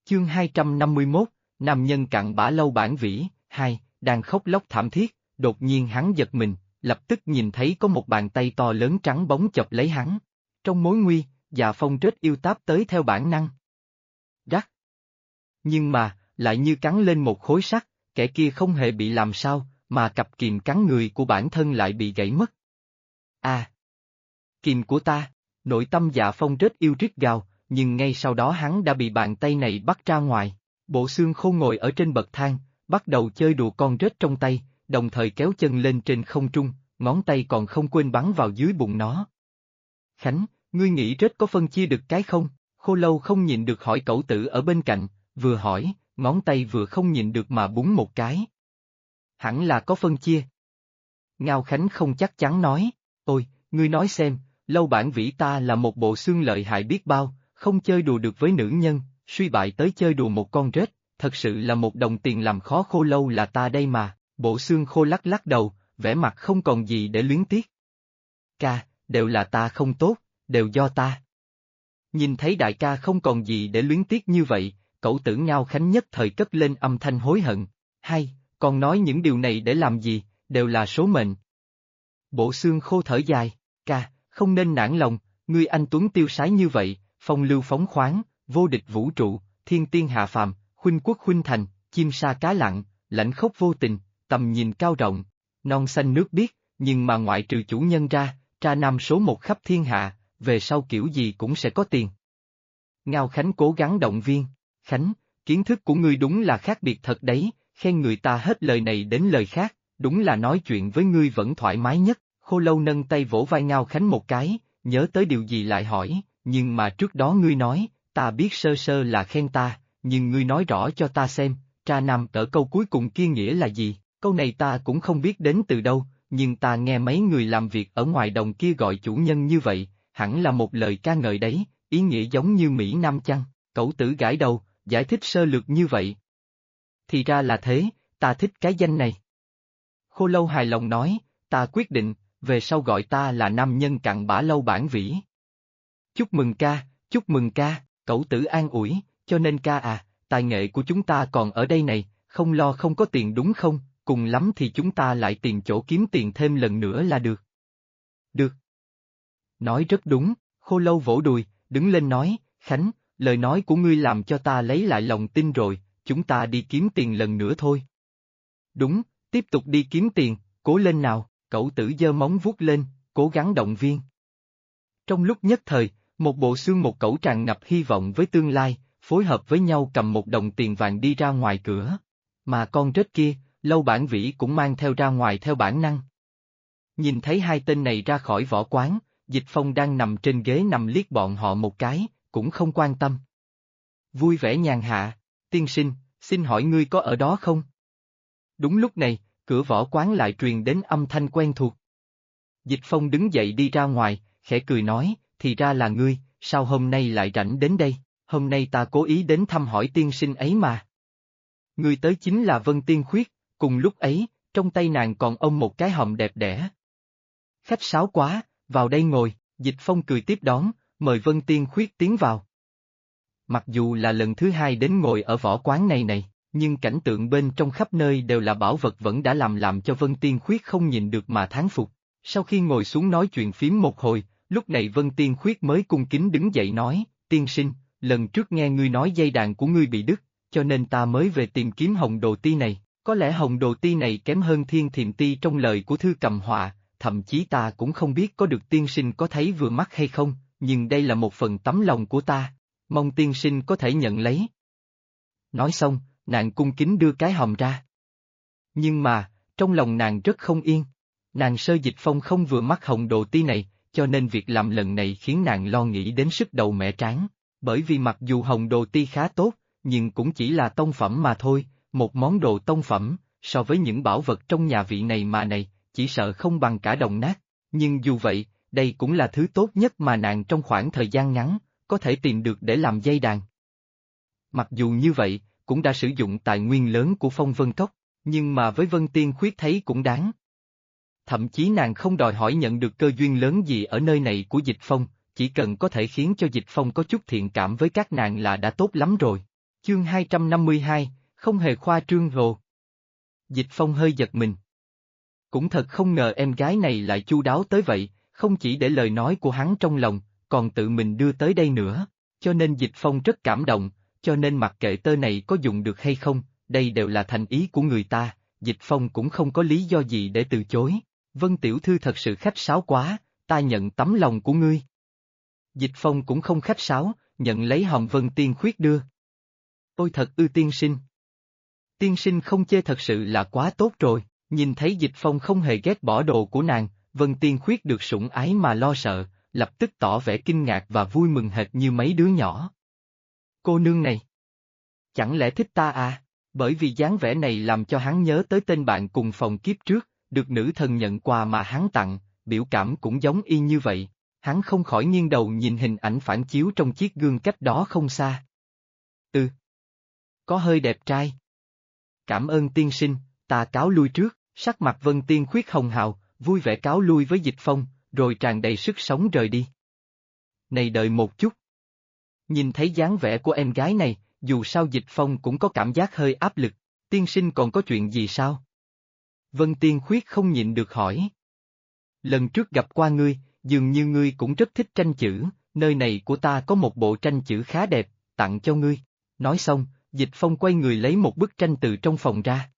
Chương 251, nam nhân cặn bã Lâu Bản Vĩ, 2, đang khóc lóc thảm thiết, đột nhiên hắn giật mình, lập tức nhìn thấy có một bàn tay to lớn trắng bóng chộp lấy hắn. Trong mối nguy, Dạ Phong rất yêu táp tới theo bản năng. Rắc. Nhưng mà, lại như cắn lên một khối sắt, kẻ kia không hề bị làm sao, mà cặp kìm cắn người của bản thân lại bị gãy mất. À! Kìm của ta! Nội tâm Dạ Phong rất yêu rít gào, nhưng ngay sau đó hắn đã bị bàn tay này bắt ra ngoài. Bộ xương khô ngồi ở trên bậc thang, bắt đầu chơi đùa con rết trong tay, đồng thời kéo chân lên trên không trung, ngón tay còn không quên bắn vào dưới bụng nó. Khánh, ngươi nghĩ rết có phân chia được cái không? Khô Lâu không nhịn được hỏi Cẩu Tử ở bên cạnh, vừa hỏi, ngón tay vừa không nhịn được mà búng một cái. Hẳn là có phân chia. Ngao Khánh không chắc chắn nói, ôi, ngươi nói xem, Lâu Bản Vĩ ta là một bộ xương lợi hại biết bao, không chơi đùa được với nữ nhân, suy bại tới chơi đùa một con rết, thật sự là một đồng tiền làm khó Khô Lâu là ta đây mà. Bộ xương khô lắc lắc đầu, vẻ mặt không còn gì để luyến tiếc. Ca, đều là ta không tốt, đều do ta. Nhìn thấy đại ca không còn gì để luyến tiếc như vậy, Cẩu Tử Ngao Khánh nhất thời cất lên âm thanh hối hận. Hay, còn nói những điều này để làm gì, đều là số mệnh. Bộ xương khô thở dài, ca, không nên nản lòng, ngươi anh tuấn tiêu sái như vậy, phong lưu phóng khoáng, vô địch vũ trụ, thiên tiên hạ phàm, khuynh quốc khuynh thành, chim sa cá lặng, lãnh khốc vô tình, tầm nhìn cao rộng, non xanh nước biếc, nhưng mà ngoại trừ chủ nhân ra, tra nam số một khắp thiên hạ, về sau kiểu gì cũng sẽ có tiền. Ngao Khánh cố gắng động viên, Khánh, kiến thức của ngươi đúng là khác biệt thật đấy, khen người ta hết lời này đến lời khác, đúng là nói chuyện với ngươi vẫn thoải mái nhất. Khô Lâu nâng tay vỗ vai Ngao Khánh một cái, nhớ tới điều gì lại hỏi, nhưng mà trước đó ngươi nói, ta biết sơ sơ là khen ta, nhưng ngươi nói rõ cho ta xem, tra nam ở câu cuối cùng kia nghĩa là gì, câu này ta cũng không biết đến từ đâu, nhưng ta nghe mấy người làm việc ở ngoài đồng kia gọi chủ nhân như vậy, hẳn là một lời ca ngợi đấy, ý nghĩa giống như Mỹ Nam chăng? Cẩu Tử gãi đầu, giải thích sơ lược như vậy. Thì ra là thế, ta thích cái danh này. Khô Lâu hài lòng nói, ta quyết định, về sau gọi ta là nam nhân cặn bã Lâu Bản Vĩ. Chúc mừng ca, Cẩu Tử an ủi, cho nên ca à, tài nghệ của chúng ta còn ở đây này, không lo không có tiền đúng không, cùng lắm thì chúng ta lại tìm chỗ kiếm tiền thêm lần nữa là được. Được. Nói rất đúng, Khô Lâu vỗ đùi, đứng lên nói, Khánh, lời nói của ngươi làm cho ta lấy lại lòng tin rồi, chúng ta đi kiếm tiền lần nữa thôi. Đúng, tiếp tục đi kiếm tiền, cố lên nào. Cẩu Tử giơ móng vuốt lên, cố gắng động viên. Trong lúc nhất thời, một bộ xương một cẩu tràn ngập hy vọng với tương lai, phối hợp với nhau cầm một đồng tiền vàng đi ra ngoài cửa. Mà con rết kia, Lâu Bản Vĩ cũng mang theo ra ngoài theo bản năng. Nhìn thấy hai tên này ra khỏi võ quán, Dịch Phong đang nằm trên ghế nằm liếc bọn họ một cái, cũng không quan tâm. Vui vẻ nhàn hạ, tiên sinh, xin hỏi ngươi có ở đó không? Đúng lúc này, cửa võ quán lại truyền đến âm thanh quen thuộc. Dịch Phong đứng dậy đi ra ngoài, khẽ cười nói, thì ra là ngươi, sao hôm nay lại rảnh đến đây, hôm nay ta cố ý đến thăm hỏi tiên sinh ấy mà. Ngươi tới chính là Vân Tiên Khuyết, cùng lúc ấy, trong tay nàng còn ôm một cái hòm đẹp đẽ. Khách sáo quá, vào đây ngồi, Dịch Phong cười tiếp đón, mời Vân Tiên Khuyết tiến vào. Mặc dù là lần thứ hai đến ngồi ở võ quán này, nhưng cảnh tượng bên trong khắp nơi đều là bảo vật vẫn đã làm cho Vân Tiên Khuyết không nhìn được mà thán phục. Sau khi ngồi xuống nói chuyện phím một hồi, lúc này Vân Tiên Khuyết mới cung kính đứng dậy nói, tiên sinh, lần trước nghe ngươi nói dây đàn của ngươi bị đứt, cho nên ta mới về tìm kiếm Hồng Đồ Ti này, có lẽ Hồng Đồ Ti này kém hơn Thiên Thiềm Ti trong lời của Thư Cầm Họa, thậm chí ta cũng không biết có được tiên sinh có thấy vừa mắt hay không, nhưng đây là một phần tấm lòng của ta, mong tiên sinh có thể nhận lấy. Nói xong, nàng cung kính đưa cái hòm ra. Nhưng mà, trong lòng nàng rất không yên. Nàng sợ Dịch Phong không vừa mắt Hồng Đồ Ti này, cho nên việc làm lần này khiến nàng lo nghĩ đến sức đầu mẻ trán. Bởi vì mặc dù Hồng Đồ Ti khá tốt, nhưng cũng chỉ là tông phẩm mà thôi, một món đồ tông phẩm, so với những bảo vật trong nhà vị này mà này, chỉ sợ không bằng cả đồng nát. Nhưng dù vậy, đây cũng là thứ tốt nhất mà nàng trong khoảng thời gian ngắn, có thể tìm được để làm dây đàn. Mặc dù như vậy, cũng đã sử dụng tài nguyên lớn của Phong Vân Cốc, nhưng mà với Vân Tiên Khuyết thấy cũng đáng. Thậm chí nàng không đòi hỏi nhận được cơ duyên lớn gì ở nơi này của Dịch Phong, chỉ cần có thể khiến cho Dịch Phong có chút thiện cảm với các nàng là đã tốt lắm rồi. Chương 252, không hề khoa trương rồ. Dịch Phong hơi giật mình. Cũng thật không ngờ em gái này lại chu đáo tới vậy, không chỉ để lời nói của hắn trong lòng, còn tự mình đưa tới đây nữa, cho nên Dịch Phong rất cảm động, cho nên mặc kệ tơ này có dùng được hay không, đây đều là thành ý của người ta, Dịch Phong cũng không có lý do gì để từ chối. Vân tiểu thư thật sự khách sáo quá, ta nhận tấm lòng của ngươi. Dịch Phong cũng không khách sáo, nhận lấy hòm Vân Tiên Khuyết đưa. Ôi thật ư tiên sinh. Tiên sinh không chê thật sự là quá tốt rồi, nhìn thấy Dịch Phong không hề ghét bỏ đồ của nàng, Vân Tiên Khuyết được sủng ái mà lo sợ, lập tức tỏ vẻ kinh ngạc và vui mừng hệt như mấy đứa nhỏ. Cô nương này, chẳng lẽ thích ta à? Bởi vì dáng vẻ này làm cho hắn nhớ tới tên bạn cùng phòng kiếp trước, được nữ thần nhận quà mà hắn tặng, biểu cảm cũng giống y như vậy, hắn không khỏi nghiêng đầu nhìn hình ảnh phản chiếu trong chiếc gương cách đó không xa. Có hơi đẹp trai. Cảm ơn tiên sinh, ta cáo lui trước, sắc mặt Vân Tiên Khuyết hồng hào, vui vẻ cáo lui với Dịch Phong, rồi tràn đầy sức sống rời đi. Này đợi một chút. Nhìn thấy dáng vẻ của em gái này, dù sao Dịch Phong cũng có cảm giác hơi áp lực, tiên sinh còn có chuyện gì sao? Vân Tiên Khuyết không nhịn được hỏi. Lần trước gặp qua ngươi, dường như ngươi cũng rất thích tranh chữ, nơi này của ta có một bộ tranh chữ khá đẹp, tặng cho ngươi. Nói xong, Dịch Phong quay người lấy một bức tranh từ trong phòng ra.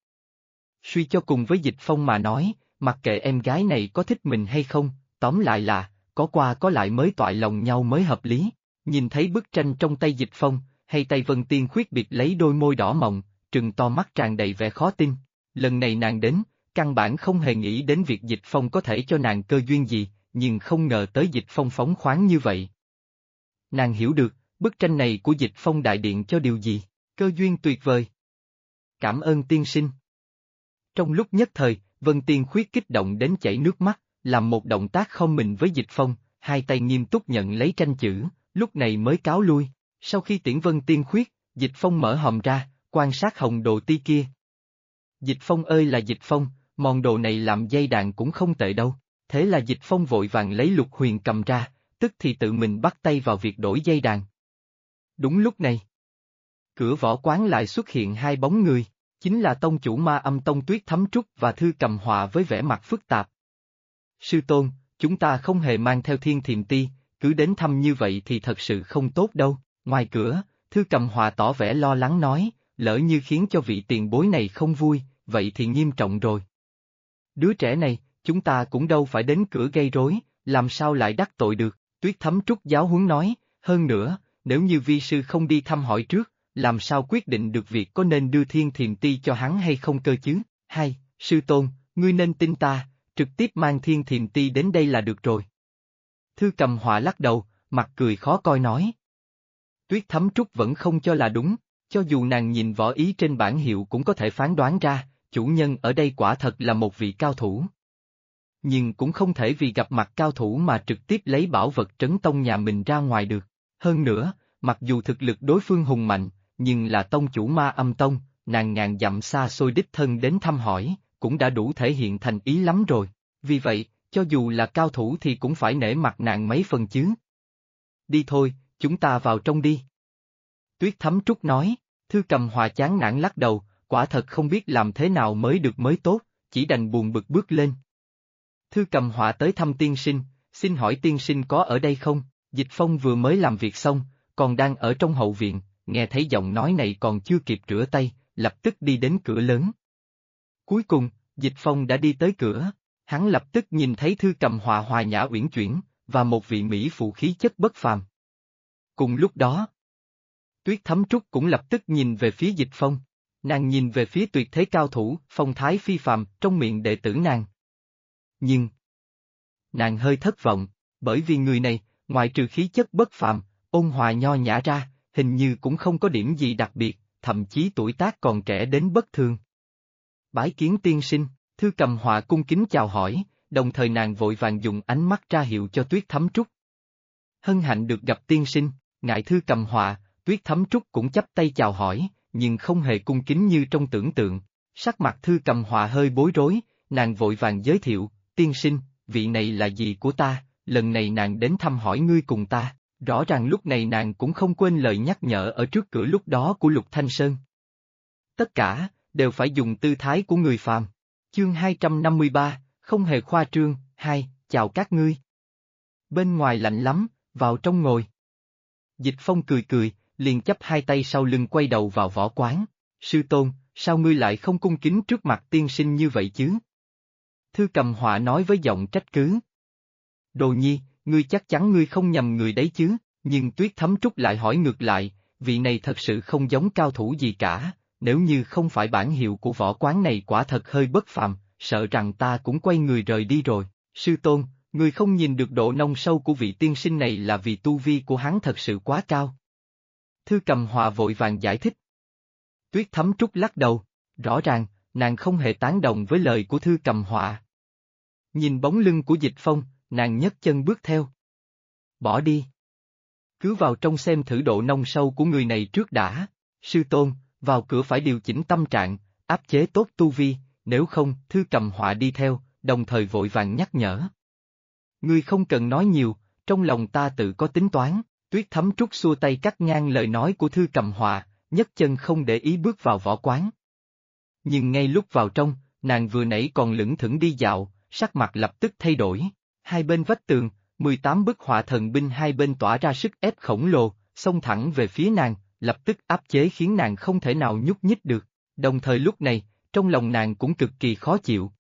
Suy cho cùng với Dịch Phong mà nói, mặc kệ em gái này có thích mình hay không, tóm lại là, có qua có lại mới toại lòng nhau mới hợp lý. Nhìn thấy bức tranh trong tay Dịch Phong, hay tay Vân Tiên Khuyết biệt lấy đôi môi đỏ mọng, trừng to mắt tràn đầy vẻ khó tin. Lần này nàng đến, căn bản không hề nghĩ đến việc Dịch Phong có thể cho nàng cơ duyên gì, nhưng không ngờ tới Dịch Phong phóng khoáng như vậy. Nàng hiểu được, bức tranh này của Dịch Phong đại điện cho điều gì, cơ duyên tuyệt vời. Cảm ơn tiên sinh. Trong lúc nhất thời, Vân Tiên Khuyết kích động đến chảy nước mắt, làm một động tác không mình với Dịch Phong, hai tay nghiêm túc nhận lấy tranh chữ, lúc này mới cáo lui. Sau khi tiễn Vân Tiên Khuyết, Dịch Phong mở hòm ra, quan sát hồng đồ ti kia. Dịch Phong ơi là Dịch Phong, món đồ này làm dây đàn cũng không tệ đâu. Thế là Dịch Phong vội vàng lấy Lục Huyền cầm ra, tức thì tự mình bắt tay vào việc đổi dây đàn. Đúng lúc này, cửa võ quán lại xuất hiện hai bóng người, chính là tông chủ Ma Âm Tông Tuyết Thấm Trúc và Thư Cầm Họa với vẻ mặt phức tạp. Sư tôn, chúng ta không hề mang theo Thiên Thiềm Ti, cứ đến thăm như vậy thì thật sự không tốt đâu. Ngoài cửa, Thư Cầm Họa tỏ vẻ lo lắng nói, lỡ như khiến cho vị tiền bối này không vui, vậy thì nghiêm trọng rồi. Đứa trẻ này, chúng ta cũng đâu phải đến cửa gây rối, làm sao lại đắc tội được, Tuyết Thấm Trúc giáo huấn nói, hơn nữa, nếu như vi sư không đi thăm hỏi trước, làm sao quyết định được việc có nên đưa Thiên Thiềm Ti cho hắn hay không cơ chứ? Hay, sư tôn, ngươi nên tin ta, trực tiếp mang Thiên Thiềm Ti đến đây là được rồi. Thư Cầm Họa lắc đầu, mặt cười khó coi nói. Tuyết Thấm Trúc vẫn không cho là đúng, cho dù nàng nhìn võ ý trên bản hiệu cũng có thể phán đoán ra, chủ nhân ở đây quả thật là một vị cao thủ. Nhưng cũng không thể vì gặp mặt cao thủ mà trực tiếp lấy bảo vật trấn tông nhà mình ra ngoài được. Hơn nữa, mặc dù thực lực đối phương hùng mạnh, nhưng là tông chủ Ma Âm Tông, nàng ngàn dặm xa xôi đích thân đến thăm hỏi, cũng đã đủ thể hiện thành ý lắm rồi. Vì vậy, cho dù là cao thủ thì cũng phải nể mặt nàng mấy phần chứ. Đi thôi, chúng ta vào trong đi. Tuyết Thấm Trúc nói, Thư Cầm Họa chán nản lắc đầu, quả thật không biết làm thế nào mới được mới tốt, chỉ đành buồn bực bước lên. Thư Cầm Họa tới thăm tiên sinh, xin hỏi tiên sinh có ở đây không? Dịch Phong vừa mới làm việc xong, còn đang ở trong hậu viện, nghe thấy giọng nói này còn chưa kịp rửa tay, lập tức đi đến cửa lớn. Cuối cùng, Dịch Phong đã đi tới cửa, hắn lập tức nhìn thấy Thư Cầm Họa hòa nhã uyển chuyển, và một vị mỹ phụ khí chất bất phàm. Cùng lúc đó, Tuyết Thấm Trúc cũng lập tức nhìn về phía Dịch Phong, nàng nhìn về phía tuyệt thế cao thủ, phong thái phi phàm, trong miệng đệ tử nàng. Nhưng, nàng hơi thất vọng, bởi vì người này, ngoài trừ khí chất bất phàm, ôn hòa nho nhã ra, hình như cũng không có điểm gì đặc biệt, thậm chí tuổi tác còn trẻ đến bất thường. Bái kiến tiên sinh, Thư Cầm Họa cung kính chào hỏi, đồng thời nàng vội vàng dùng ánh mắt ra hiệu cho Tuyết Thấm Trúc. Hân hạnh được gặp tiên sinh, ngại Thư Cầm Họa, Tuyết Thấm Trúc cũng chắp tay chào hỏi, nhưng không hề cung kính như trong tưởng tượng. Sắc mặt Thư Cầm Họa hơi bối rối, nàng vội vàng giới thiệu, tiên sinh, vị này là dì của ta, lần này nàng đến thăm hỏi ngươi cùng ta, Rõ ràng lúc này nàng cũng không quên lời nhắc nhở ở trước cửa lúc đó của Lục Thanh Sơn. Tất cả, đều phải dùng tư thái của người phàm. Chương 253, không hề khoa trương, 2, chào các ngươi. Bên ngoài lạnh lắm, vào trong ngồi. Dịch Phong cười cười, liền chắp hai tay sau lưng quay đầu vào võ quán. Sư tôn, sao ngươi lại không cung kính trước mặt tiên sinh như vậy chứ? Thư Cầm Họa nói với giọng trách cứ. Đồ nhi, ngươi chắc chắn ngươi không nhầm người đấy chứ, nhưng Tuyết Thấm Trúc lại hỏi ngược lại, vị này thật sự không giống cao thủ gì cả, nếu như không phải bản hiệu của võ quán này quả thật hơi bất phàm, sợ rằng ta cũng quay người rời đi rồi. Sư tôn, ngươi không nhìn được độ nông sâu của vị tiên sinh này là vì tu vi của hắn thật sự quá cao. Thư Cầm Họa vội vàng giải thích. Tuyết Thấm Trúc lắc đầu, rõ ràng, nàng không hề tán đồng với lời của Thư Cầm Họa. Nhìn bóng lưng của Dịch Phong, nàng nhấc chân bước theo. Bỏ đi. Cứ vào trong xem thử độ nông sâu của người này trước đã. Sư tôn, vào cửa phải điều chỉnh tâm trạng, áp chế tốt tu vi, nếu không, Thư Cầm Họa đi theo, đồng thời vội vàng nhắc nhở. Ngươi không cần nói nhiều, trong lòng ta tự có tính toán. Tuyết Thấm Trúc xua tay cắt ngang lời nói của Thư Cầm Họa, nhấc chân không để ý bước vào võ quán. Nhưng ngay lúc vào trong, nàng vừa nãy còn lững thững đi dạo, sắc mặt lập tức thay đổi. Hai bên vách tường, 18 bức họa thần binh hai bên tỏa ra sức ép khổng lồ, xông thẳng về phía nàng, lập tức áp chế khiến nàng không thể nào nhúc nhích được. Đồng thời lúc này, trong lòng nàng cũng cực kỳ khó chịu.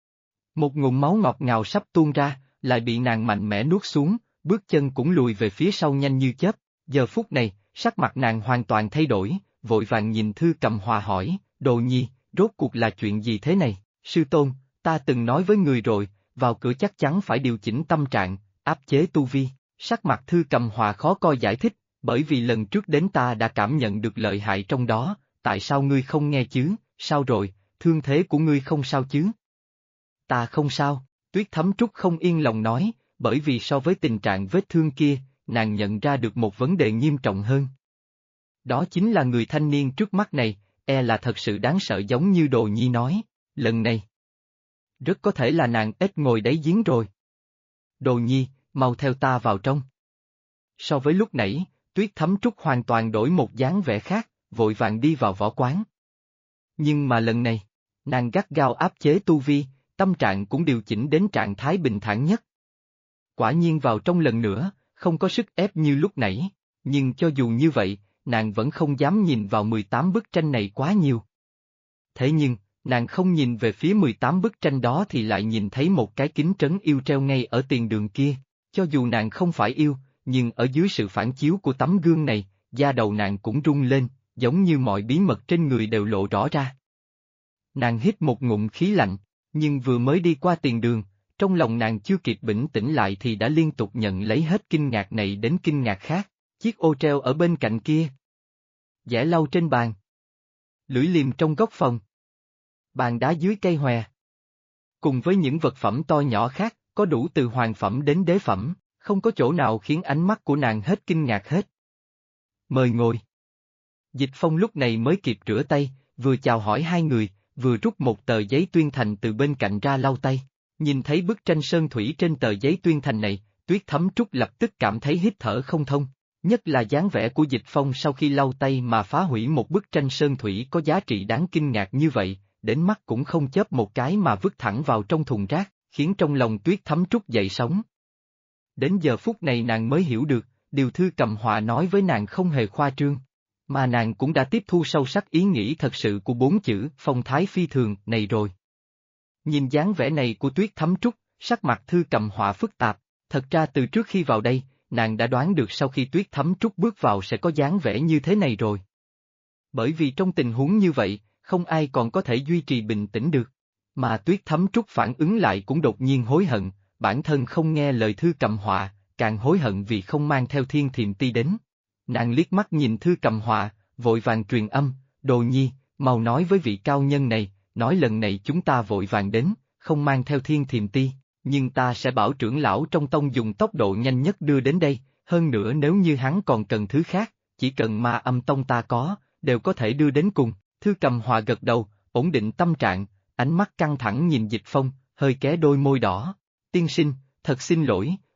Một ngụm máu ngọt ngào sắp tuôn ra, lại bị nàng mạnh mẽ nuốt xuống, bước chân cũng lùi về phía sau nhanh như chớp. Giờ phút này, sắc mặt nàng hoàn toàn thay đổi, vội vàng nhìn Thư Cầm Họa hỏi, Đồ nhi, rốt cuộc là chuyện gì thế này? Sư tôn, ta từng nói với người rồi, vào cửa chắc chắn phải điều chỉnh tâm trạng, áp chế tu vi. Sắc mặt Thư Cầm Họa khó coi giải thích, bởi vì lần trước đến ta đã cảm nhận được lợi hại trong đó, tại sao ngươi không nghe chứ? Sao rồi, thương thế của ngươi không sao chứ? Ta không sao, Tuyết Thấm Trúc không yên lòng nói, bởi vì so với tình trạng vết thương kia, nàng nhận ra được một vấn đề nghiêm trọng hơn. Đó chính là người thanh niên trước mắt này, là thật sự đáng sợ giống như Đồ nhi nói, lần này. Rất có thể là nàng ếch ngồi đáy giếng rồi. Đồ nhi, mau theo ta vào trong. So với lúc nãy, Tuyết Thấm Trúc hoàn toàn đổi một dáng vẻ khác, vội vàng đi vào võ quán. Nhưng mà lần này, nàng gắt gao áp chế tu vi, tâm trạng cũng điều chỉnh đến trạng thái bình thản nhất. Quả nhiên vào trong lần nữa, không có sức ép như lúc nãy, nhưng cho dù như vậy, nàng vẫn không dám nhìn vào 18 bức tranh này quá nhiều. Thế nhưng, nàng không nhìn về phía 18 bức tranh đó thì lại nhìn thấy một cái kính trấn yêu treo ngay ở tiền đường kia, cho dù nàng không phải yêu, nhưng ở dưới sự phản chiếu của tấm gương này, da đầu nàng cũng rung lên, giống như mọi bí mật trên người đều lộ rõ ra. Nàng hít một ngụm khí lạnh, nhưng vừa mới đi qua tiền đường, trong lòng nàng chưa kịp bình tĩnh lại thì đã liên tục nhận lấy hết kinh ngạc này đến kinh ngạc khác, chiếc ô treo ở bên cạnh kia. Giẻ lau trên bàn. Lưỡi liềm trong góc phòng. Bàn đá dưới cây hòe. Cùng với những vật phẩm to nhỏ khác, có đủ từ hoàng phẩm đến đế phẩm, không có chỗ nào khiến ánh mắt của nàng hết kinh ngạc hết. Mời ngồi. Dịch Phong lúc này mới kịp rửa tay, vừa chào hỏi hai người, vừa rút một tờ giấy tuyên thành từ bên cạnh ra lau tay. Nhìn thấy bức tranh sơn thủy trên tờ giấy tuyên thành này, Tuyết Thấm Trúc lập tức cảm thấy hít thở không thông. Nhất là dáng vẻ của Dịch Phong sau khi lau tay mà phá hủy một bức tranh sơn thủy có giá trị đáng kinh ngạc như vậy, đến mắt cũng không chớp một cái mà vứt thẳng vào trong thùng rác, khiến trong lòng Tuyết Thấm Trúc dậy sóng. Đến giờ phút này nàng mới hiểu được, điều Thư Cầm Họa nói với nàng không hề khoa trương. Mà nàng cũng đã tiếp thu sâu sắc ý nghĩ thật sự của 4 chữ phong thái phi thường này rồi. Nhìn dáng vẻ này của Tuyết Thấm Trúc, sắc mặt Thư Cầm Họa phức tạp, thật ra từ trước khi vào đây, nàng đã đoán được sau khi Tuyết Thấm Trúc bước vào sẽ có dáng vẻ như thế này rồi. Bởi vì trong tình huống như vậy, không ai còn có thể duy trì bình tĩnh được. Mà Tuyết Thấm Trúc phản ứng lại cũng đột nhiên hối hận, bản thân không nghe lời Thư Cầm Họa, càng hối hận vì không mang theo Thiên Thiềm Ti đến. Nàng liếc mắt nhìn Thư Cầm Họa, vội vàng truyền âm, Đồ nhi, mau nói với vị cao nhân này, nói lần này chúng ta vội vàng đến, không mang theo Thiên Thiềm Ti, nhưng ta sẽ bảo trưởng lão trong tông dùng tốc độ nhanh nhất đưa đến đây, hơn nữa nếu như hắn còn cần thứ khác, chỉ cần Ma Âm Tông ta có, đều có thể đưa đến cùng. Thư Cầm Họa gật đầu, ổn định tâm trạng, ánh mắt căng thẳng nhìn Dịch Phong, hơi ké đôi môi đỏ. Tiên sinh, thật xin lỗi,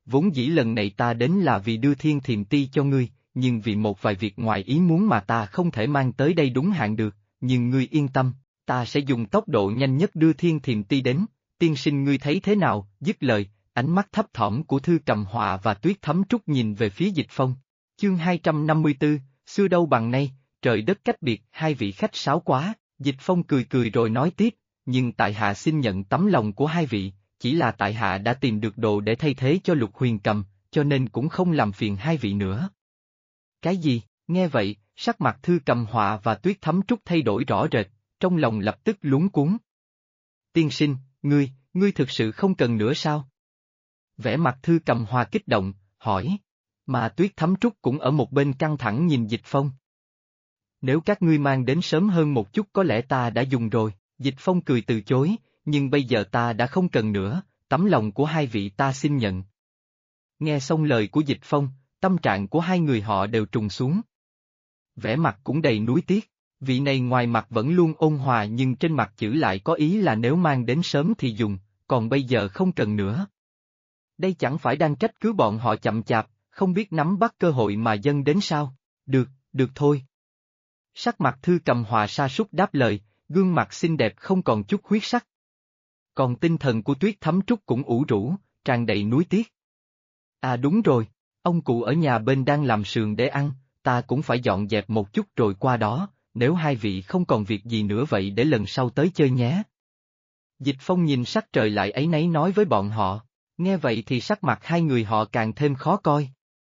vốn dĩ lần này ta đến là vì đưa thiên thiềm ti cho ngươi, nhưng vì một vài việc ngoài ý muốn mà ta không thể mang tới đây đúng hạn được, nhưng ngươi yên tâm, ta sẽ dùng tốc độ nhanh nhất đưa thiên thiềm ti đến, tiên sinh ngươi thấy thế nào, dứt lời, ánh mắt thấp thỏm của Thư Cầm Họa và Tuyết Thấm Trúc nhìn về phía Dịch Phong. Chương 254, xưa đâu bằng nay, trời đất cách biệt, hai vị khách sáo quá, Dịch Phong cười cười rồi nói tiếp, nhưng tại hạ xin nhận tấm lòng của hai vị, chỉ là tại hạ đã tìm được đồ để thay thế cho Lục Huyền Cầm, cho nên cũng không làm phiền hai vị nữa. Cái gì? Nghe vậy, sắc mặt Thư Cầm Họa và Tuyết Thấm Trúc thay đổi rõ rệt, trong lòng lập tức luống cuống. Tiên sinh, ngươi thực sự không cần nữa sao? Vẻ mặt Thư Cầm Họa kích động, hỏi, mà Tuyết Thấm Trúc cũng ở một bên căng thẳng nhìn Dịch Phong. Nếu các ngươi mang đến sớm hơn một chút có lẽ ta đã dùng rồi, Dịch Phong cười từ chối, nhưng bây giờ ta đã không cần nữa, tấm lòng của hai vị ta xin nhận. Nghe xong lời của Dịch Phong, tâm trạng của hai người họ đều trùng xuống. Vẻ mặt cũng đầy nuối tiếc, vị này ngoài mặt vẫn luôn ôn hòa nhưng trên mặt chữ lại có ý là nếu mang đến sớm thì dùng, còn bây giờ không cần nữa. Đây chẳng phải đang trách cứ bọn họ chậm chạp, không biết nắm bắt cơ hội mà dâng đến sao? Được thôi. Sắc mặt Thư Cầm Họa sa sút đáp lời, gương mặt xinh đẹp không còn chút huyết sắc. Còn tinh thần của Tuyết Thấm Trúc cũng ủ rũ, tràn đầy nuối tiếc. À đúng rồi, ông cụ ở nhà bên đang làm sườn để ăn, ta cũng phải dọn dẹp một chút rồi qua đó, nếu hai vị không còn việc gì nữa vậy để lần sau tới chơi nhé. Dịch Phong nhìn sắc trời lại áy náy nói với bọn họ, nghe vậy thì sắc mặt hai người họ càng thêm khó coi.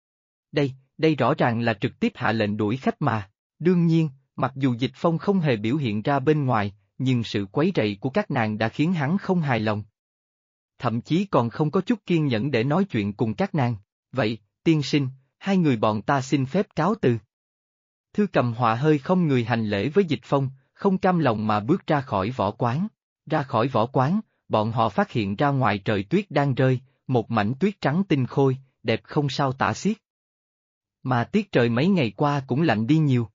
Đây rõ ràng là trực tiếp hạ lệnh đuổi khách mà, đương nhiên, mặc dù Dịch Phong không hề biểu hiện ra bên ngoài, nhưng sự quấy rầy của các nàng đã khiến hắn không hài lòng. Thậm chí còn không có chút kiên nhẫn để nói chuyện cùng các nàng, vậy, tiên sinh, hai người bọn ta xin phép cáo từ. Thư Cầm Họa hơi không người hành lễ với Dịch Phong, không cam lòng mà bước ra khỏi võ quán. Ra khỏi võ quán, bọn họ phát hiện ra ngoài trời tuyết đang rơi, một mảnh tuyết trắng tinh khôi, đẹp không sao tả xiết. Mà tiết trời mấy ngày qua cũng lạnh đi nhiều.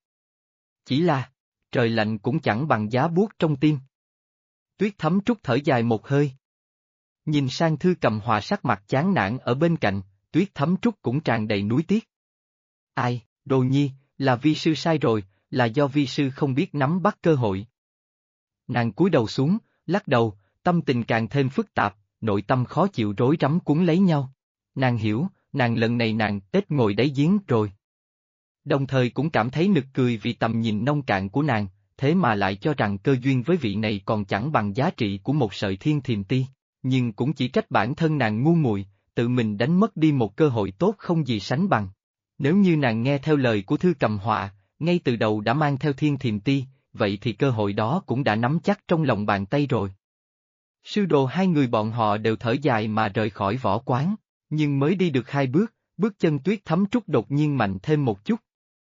Chỉ là, trời lạnh cũng chẳng bằng giá buốt trong tim. Tuyết Thấm Trúc thở dài một hơi. Nhìn sang Thư Cầm Họa sắc mặt chán nản ở bên cạnh, Tuyết Thấm Trúc cũng tràn đầy nuối tiếc. Ai, Đồ Nhi, là vi sư sai rồi, là do vi sư không biết nắm bắt cơ hội. Nàng cúi đầu xuống, lắc đầu, tâm tình càng thêm phức tạp, nội tâm khó chịu rối rắm cuốn lấy nhau. Nàng hiểu, lần này nàng tết ngồi đáy giếng rồi. Đồng thời cũng cảm thấy nực cười vì tầm nhìn nông cạn của nàng, thế mà lại cho rằng cơ duyên với vị này còn chẳng bằng giá trị của một sợi thiên thiềm ti, nhưng cũng chỉ trách bản thân nàng ngu muội, tự mình đánh mất đi một cơ hội tốt không gì sánh bằng. Nếu như nàng nghe theo lời của Thư Cầm Họa, ngay từ đầu đã mang theo thiên thiềm ti, vậy thì cơ hội đó cũng đã nắm chắc trong lòng bàn tay rồi. Sư đồ hai người bọn họ đều thở dài mà rời khỏi võ quán, nhưng mới đi được hai bước, bước chân Tuyết Thấm Trúc đột nhiên mạnh thêm một chút.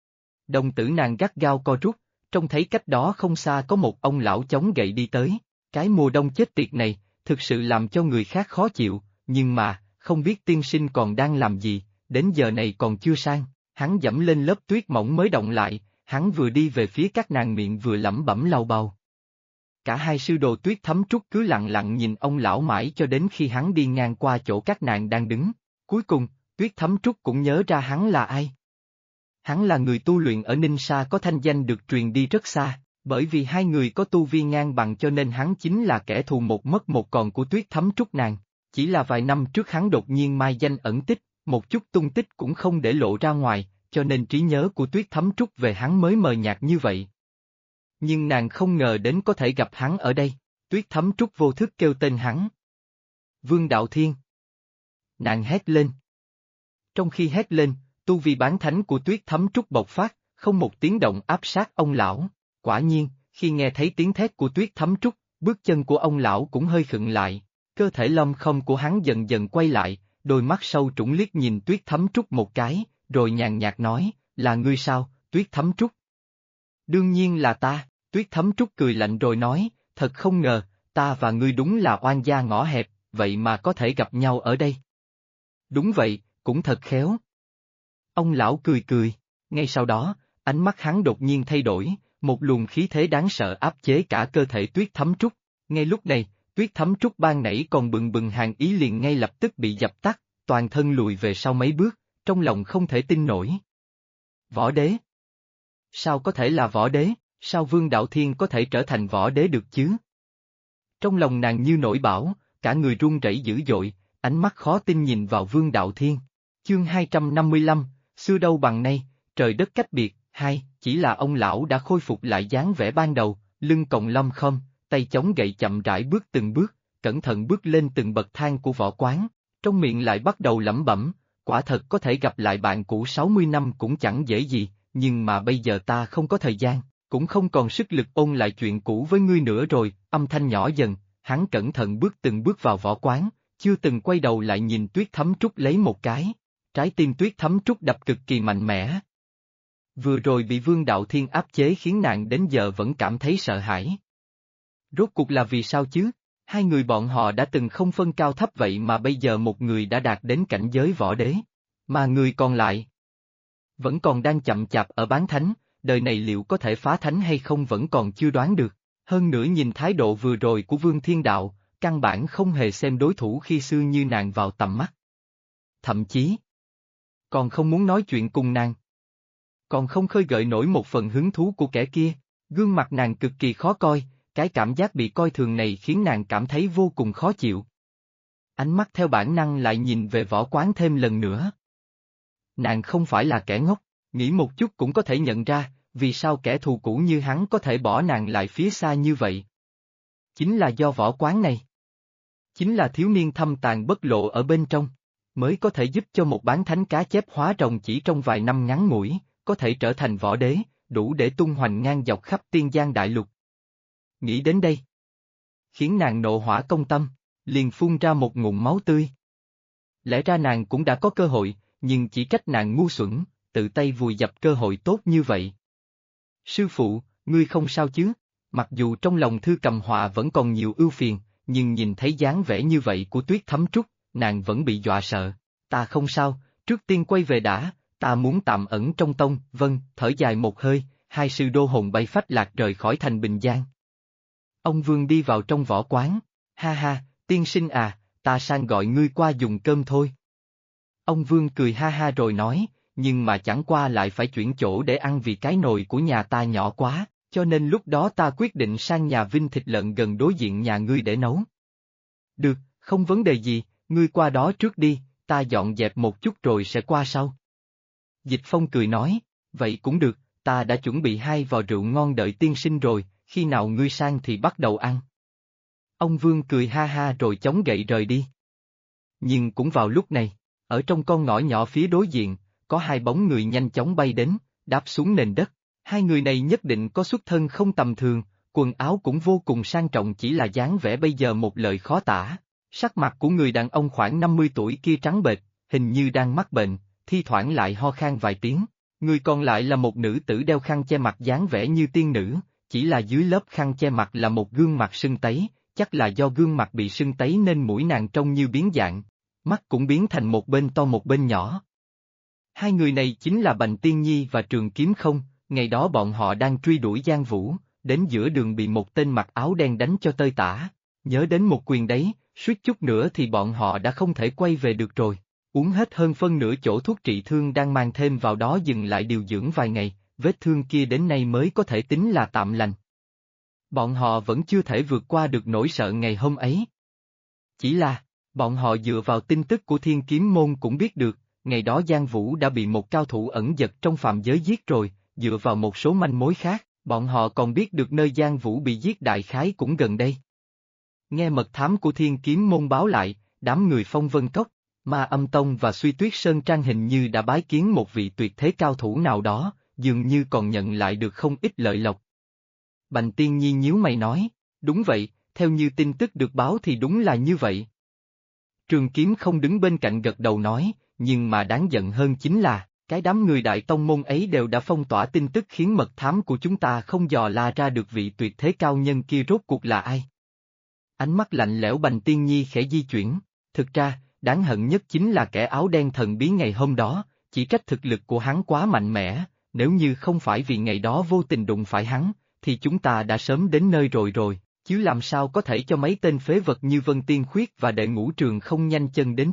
Đồng tử nàng gắt gao co rút, trông thấy cách đó không xa có một ông lão chống gậy đi tới, cái mùa đông chết tiệt này, thực sự làm cho người khác khó chịu, nhưng mà, không biết tiên sinh còn đang làm gì, đến giờ này còn chưa sang, hắn dẫm lên lớp tuyết mỏng mới động lại, hắn vừa đi về phía các nàng miệng vừa lẩm bẩm lau bầu. Cả hai sư đồ Tuyết Thấm Trúc cứ lặng lặng nhìn ông lão mãi cho đến khi hắn đi ngang qua chỗ các nàng đang đứng, cuối cùng, Tuyết Thấm Trúc cũng nhớ ra hắn là ai. Hắn là người tu luyện ở Ninh Sa có thanh danh được truyền đi rất xa, bởi vì hai người có tu vi ngang bằng cho nên hắn chính là kẻ thù một mất một còn của Tuyết Thấm Trúc nàng. Chỉ là vài năm trước hắn đột nhiên mai danh ẩn tích, một chút tung tích cũng không để lộ ra ngoài, cho nên trí nhớ của Tuyết Thấm Trúc về hắn mới mờ nhạt như vậy. Nhưng nàng không ngờ đến có thể gặp hắn ở đây, Tuyết Thấm Trúc vô thức kêu tên hắn. Vương Đạo Thiên. Nàng hét lên. Trong khi hét lên, tu vi bán thánh của Tuyết Thấm Trúc bộc phát, không một tiếng động áp sát ông lão. Quả nhiên, khi nghe thấy tiếng thét của Tuyết Thấm Trúc, bước chân của ông lão cũng hơi khựng lại, cơ thể lom khom của hắn dần dần quay lại, đôi mắt sâu trũng liếc nhìn Tuyết Thấm Trúc một cái, rồi nhàn nhạt nói, là ngươi sao, Tuyết Thấm Trúc? Đương nhiên là ta, Tuyết Thấm Trúc cười lạnh rồi nói, thật không ngờ, ta và ngươi đúng là oan gia ngõ hẹp, vậy mà có thể gặp nhau ở đây. Đúng vậy, cũng thật khéo. Ông lão cười cười, ngay sau đó, ánh mắt hắn đột nhiên thay đổi, một luồng khí thế đáng sợ áp chế cả cơ thể Tuyết Thấm Trúc. Ngay lúc này, Tuyết Thấm Trúc ban nãy còn bừng bừng hàng ý liền ngay lập tức bị dập tắt, toàn thân lùi về sau mấy bước, trong lòng không thể tin nổi. Võ đế? Sao có thể là võ đế, sao Vương Đạo Thiên có thể trở thành võ đế được chứ? Trong lòng nàng như nổi bão, cả người run rẩy dữ dội, ánh mắt khó tin nhìn vào Vương Đạo Thiên. Chương 255, xưa đâu bằng nay, trời đất cách biệt, chỉ là ông lão đã khôi phục lại dáng vẻ ban đầu, lưng còng lom khom, tay chống gậy chậm rãi bước từng bước, cẩn thận bước lên từng bậc thang của võ quán, trong miệng lại bắt đầu lẩm bẩm, quả thật có thể gặp lại bạn cũ 60 năm cũng chẳng dễ gì, nhưng mà bây giờ ta không có thời gian, cũng không còn sức lực ôn lại chuyện cũ với ngươi nữa rồi, âm thanh nhỏ dần, hắn cẩn thận bước từng bước vào võ quán, chưa từng quay đầu lại nhìn Tuyết Thấm Trúc lấy một cái, trái tim Tuyết Thấm Trúc đập cực kỳ mạnh mẽ. Vừa rồi bị Vương Đạo Thiên áp chế khiến nàng đến giờ vẫn cảm thấy sợ hãi. Rốt cuộc là vì sao chứ? Hai người bọn họ đã từng không phân cao thấp vậy mà bây giờ một người đã đạt đến cảnh giới võ đế, mà người còn lại vẫn còn đang chậm chạp ở bán thánh, đời này liệu có thể phá thánh hay không vẫn còn chưa đoán được. Hơn nữa nhìn thái độ vừa rồi của Vương Thiên Đạo, căn bản không hề xem đối thủ khi xưa như nàng vào tầm mắt. Thậm chí, còn không muốn nói chuyện cùng nàng. Còn không khơi gợi nổi một phần hứng thú của kẻ kia, gương mặt nàng cực kỳ khó coi, cái cảm giác bị coi thường này khiến nàng cảm thấy vô cùng khó chịu. Ánh mắt theo bản năng lại nhìn về võ quán thêm lần nữa. Nàng không phải là kẻ ngốc, nghĩ một chút cũng có thể nhận ra, vì sao kẻ thù cũ như hắn có thể bỏ nàng lại phía xa như vậy. Chính là do võ quán này. Chính là thiếu niên thâm tàn bất lộ ở bên trong, mới có thể giúp cho một bán thánh cá chép hóa rồng chỉ trong vài năm ngắn ngủi, có thể trở thành võ đế, đủ để tung hoành ngang dọc khắp tiên giang đại lục. Nghĩ đến đây, khiến nàng nộ hỏa công tâm, liền phun ra một ngụm máu tươi. Lẽ ra nàng cũng đã có cơ hội, nhưng chỉ trách nàng ngu xuẩn, tự tay vùi dập cơ hội tốt như vậy. Sư phụ, ngươi không sao chứ? Mặc dù trong lòng Thư Cầm Họa vẫn còn nhiều ưu phiền, nhưng nhìn thấy dáng vẻ như vậy của Tuyết Thấm Trúc, nàng vẫn bị dọa sợ. Ta không sao, trước tiên quay về đã, ta muốn tạm ẩn trong tông, vâng, thở dài một hơi, hai sư đô hồn bay phách lạc rời khỏi thành Bình Giang. Ông Vương đi vào trong võ quán, ha ha, tiên sinh à, ta sang gọi ngươi qua dùng cơm thôi. Ông Vương cười ha ha rồi nói, nhưng mà chẳng qua lại phải chuyển chỗ để ăn vì cái nồi của nhà ta nhỏ quá, cho nên lúc đó ta quyết định sang nhà Vinh thịt lợn gần đối diện nhà ngươi để nấu. Được, không vấn đề gì, ngươi qua đó trước đi, ta dọn dẹp một chút rồi sẽ qua sau. Dịch Phong cười nói, vậy cũng được, ta đã chuẩn bị 2 vò rượu ngon đợi tiên sinh rồi, khi nào ngươi sang thì bắt đầu ăn. Ông Vương cười ha ha rồi chống gậy rời đi. Nhưng cũng vào lúc này, ở trong con ngõ nhỏ phía đối diện, có 2 bóng người nhanh chóng bay đến, đáp xuống nền đất. 2 người này nhất định có xuất thân không tầm thường, quần áo cũng vô cùng sang trọng chỉ là dáng vẻ bây giờ một lời khó tả. Sắc mặt của người đàn ông khoảng 50 tuổi kia trắng bệch, hình như đang mắc bệnh, thi thoảng lại ho khan vài tiếng. Người còn lại là một nữ tử đeo khăn che mặt dáng vẻ như tiên nữ, chỉ là dưới lớp khăn che mặt là một gương mặt sưng tấy, chắc là do gương mặt bị sưng tấy nên mũi nàng trông như biến dạng, mắt cũng biến thành một bên to một bên nhỏ. 2 người này chính là Bành Tiên Nhi và Trường Kiếm Không, ngày đó bọn họ đang truy đuổi Giang Vũ, đến giữa đường bị một tên mặc áo đen đánh cho tơi tả, nhớ đến một quyền đấy, suýt chút nữa thì bọn họ đã không thể quay về được rồi. Uống hết hơn phân nửa chỗ thuốc trị thương đang mang thêm vào đó dừng lại điều dưỡng vài ngày, vết thương kia đến nay mới có thể tính là tạm lành. Bọn họ vẫn chưa thể vượt qua được nỗi sợ ngày hôm ấy. Chỉ là, bọn họ dựa vào tin tức của Thiên Kiếm Môn cũng biết được, ngày đó Giang Vũ đã bị một cao thủ ẩn dật trong phạm giới giết rồi, dựa vào một số manh mối khác, bọn họ còn biết được nơi Giang Vũ bị giết đại khái cũng gần đây. Nghe mật thám của Thiên Kiếm Môn báo lại, đám người Phong Vân Cốc, Ma Âm Tông và Suy Tuyết Sơn Trang hình như đã bái kiến một vị tuyệt thế cao thủ nào đó, dường như còn nhận lại được không ít lợi lộc. Bành Tiên Nhi nhíu mày nói, đúng vậy, theo như tin tức được báo thì đúng là như vậy. Trường Kiếm Không đứng bên cạnh gật đầu nói, nhưng mà đáng giận hơn chính là, cái đám người đại tông môn ấy đều đã phong tỏa tin tức khiến mật thám của chúng ta không dò la ra được vị tuyệt thế cao nhân kia rốt cuộc là ai. Ánh mắt lạnh lẽo Bành Tiên Nhi khẽ di chuyển, thực ra, đáng hận nhất chính là kẻ áo đen thần bí ngày hôm đó, chỉ trách thực lực của hắn quá mạnh mẽ, nếu như không phải vì ngày đó vô tình đụng phải hắn, thì chúng ta đã sớm đến nơi rồi, chứ làm sao có thể cho mấy tên phế vật như Vân Tiên Khuyết và Đệ Ngũ Trường không nhanh chân đến trước.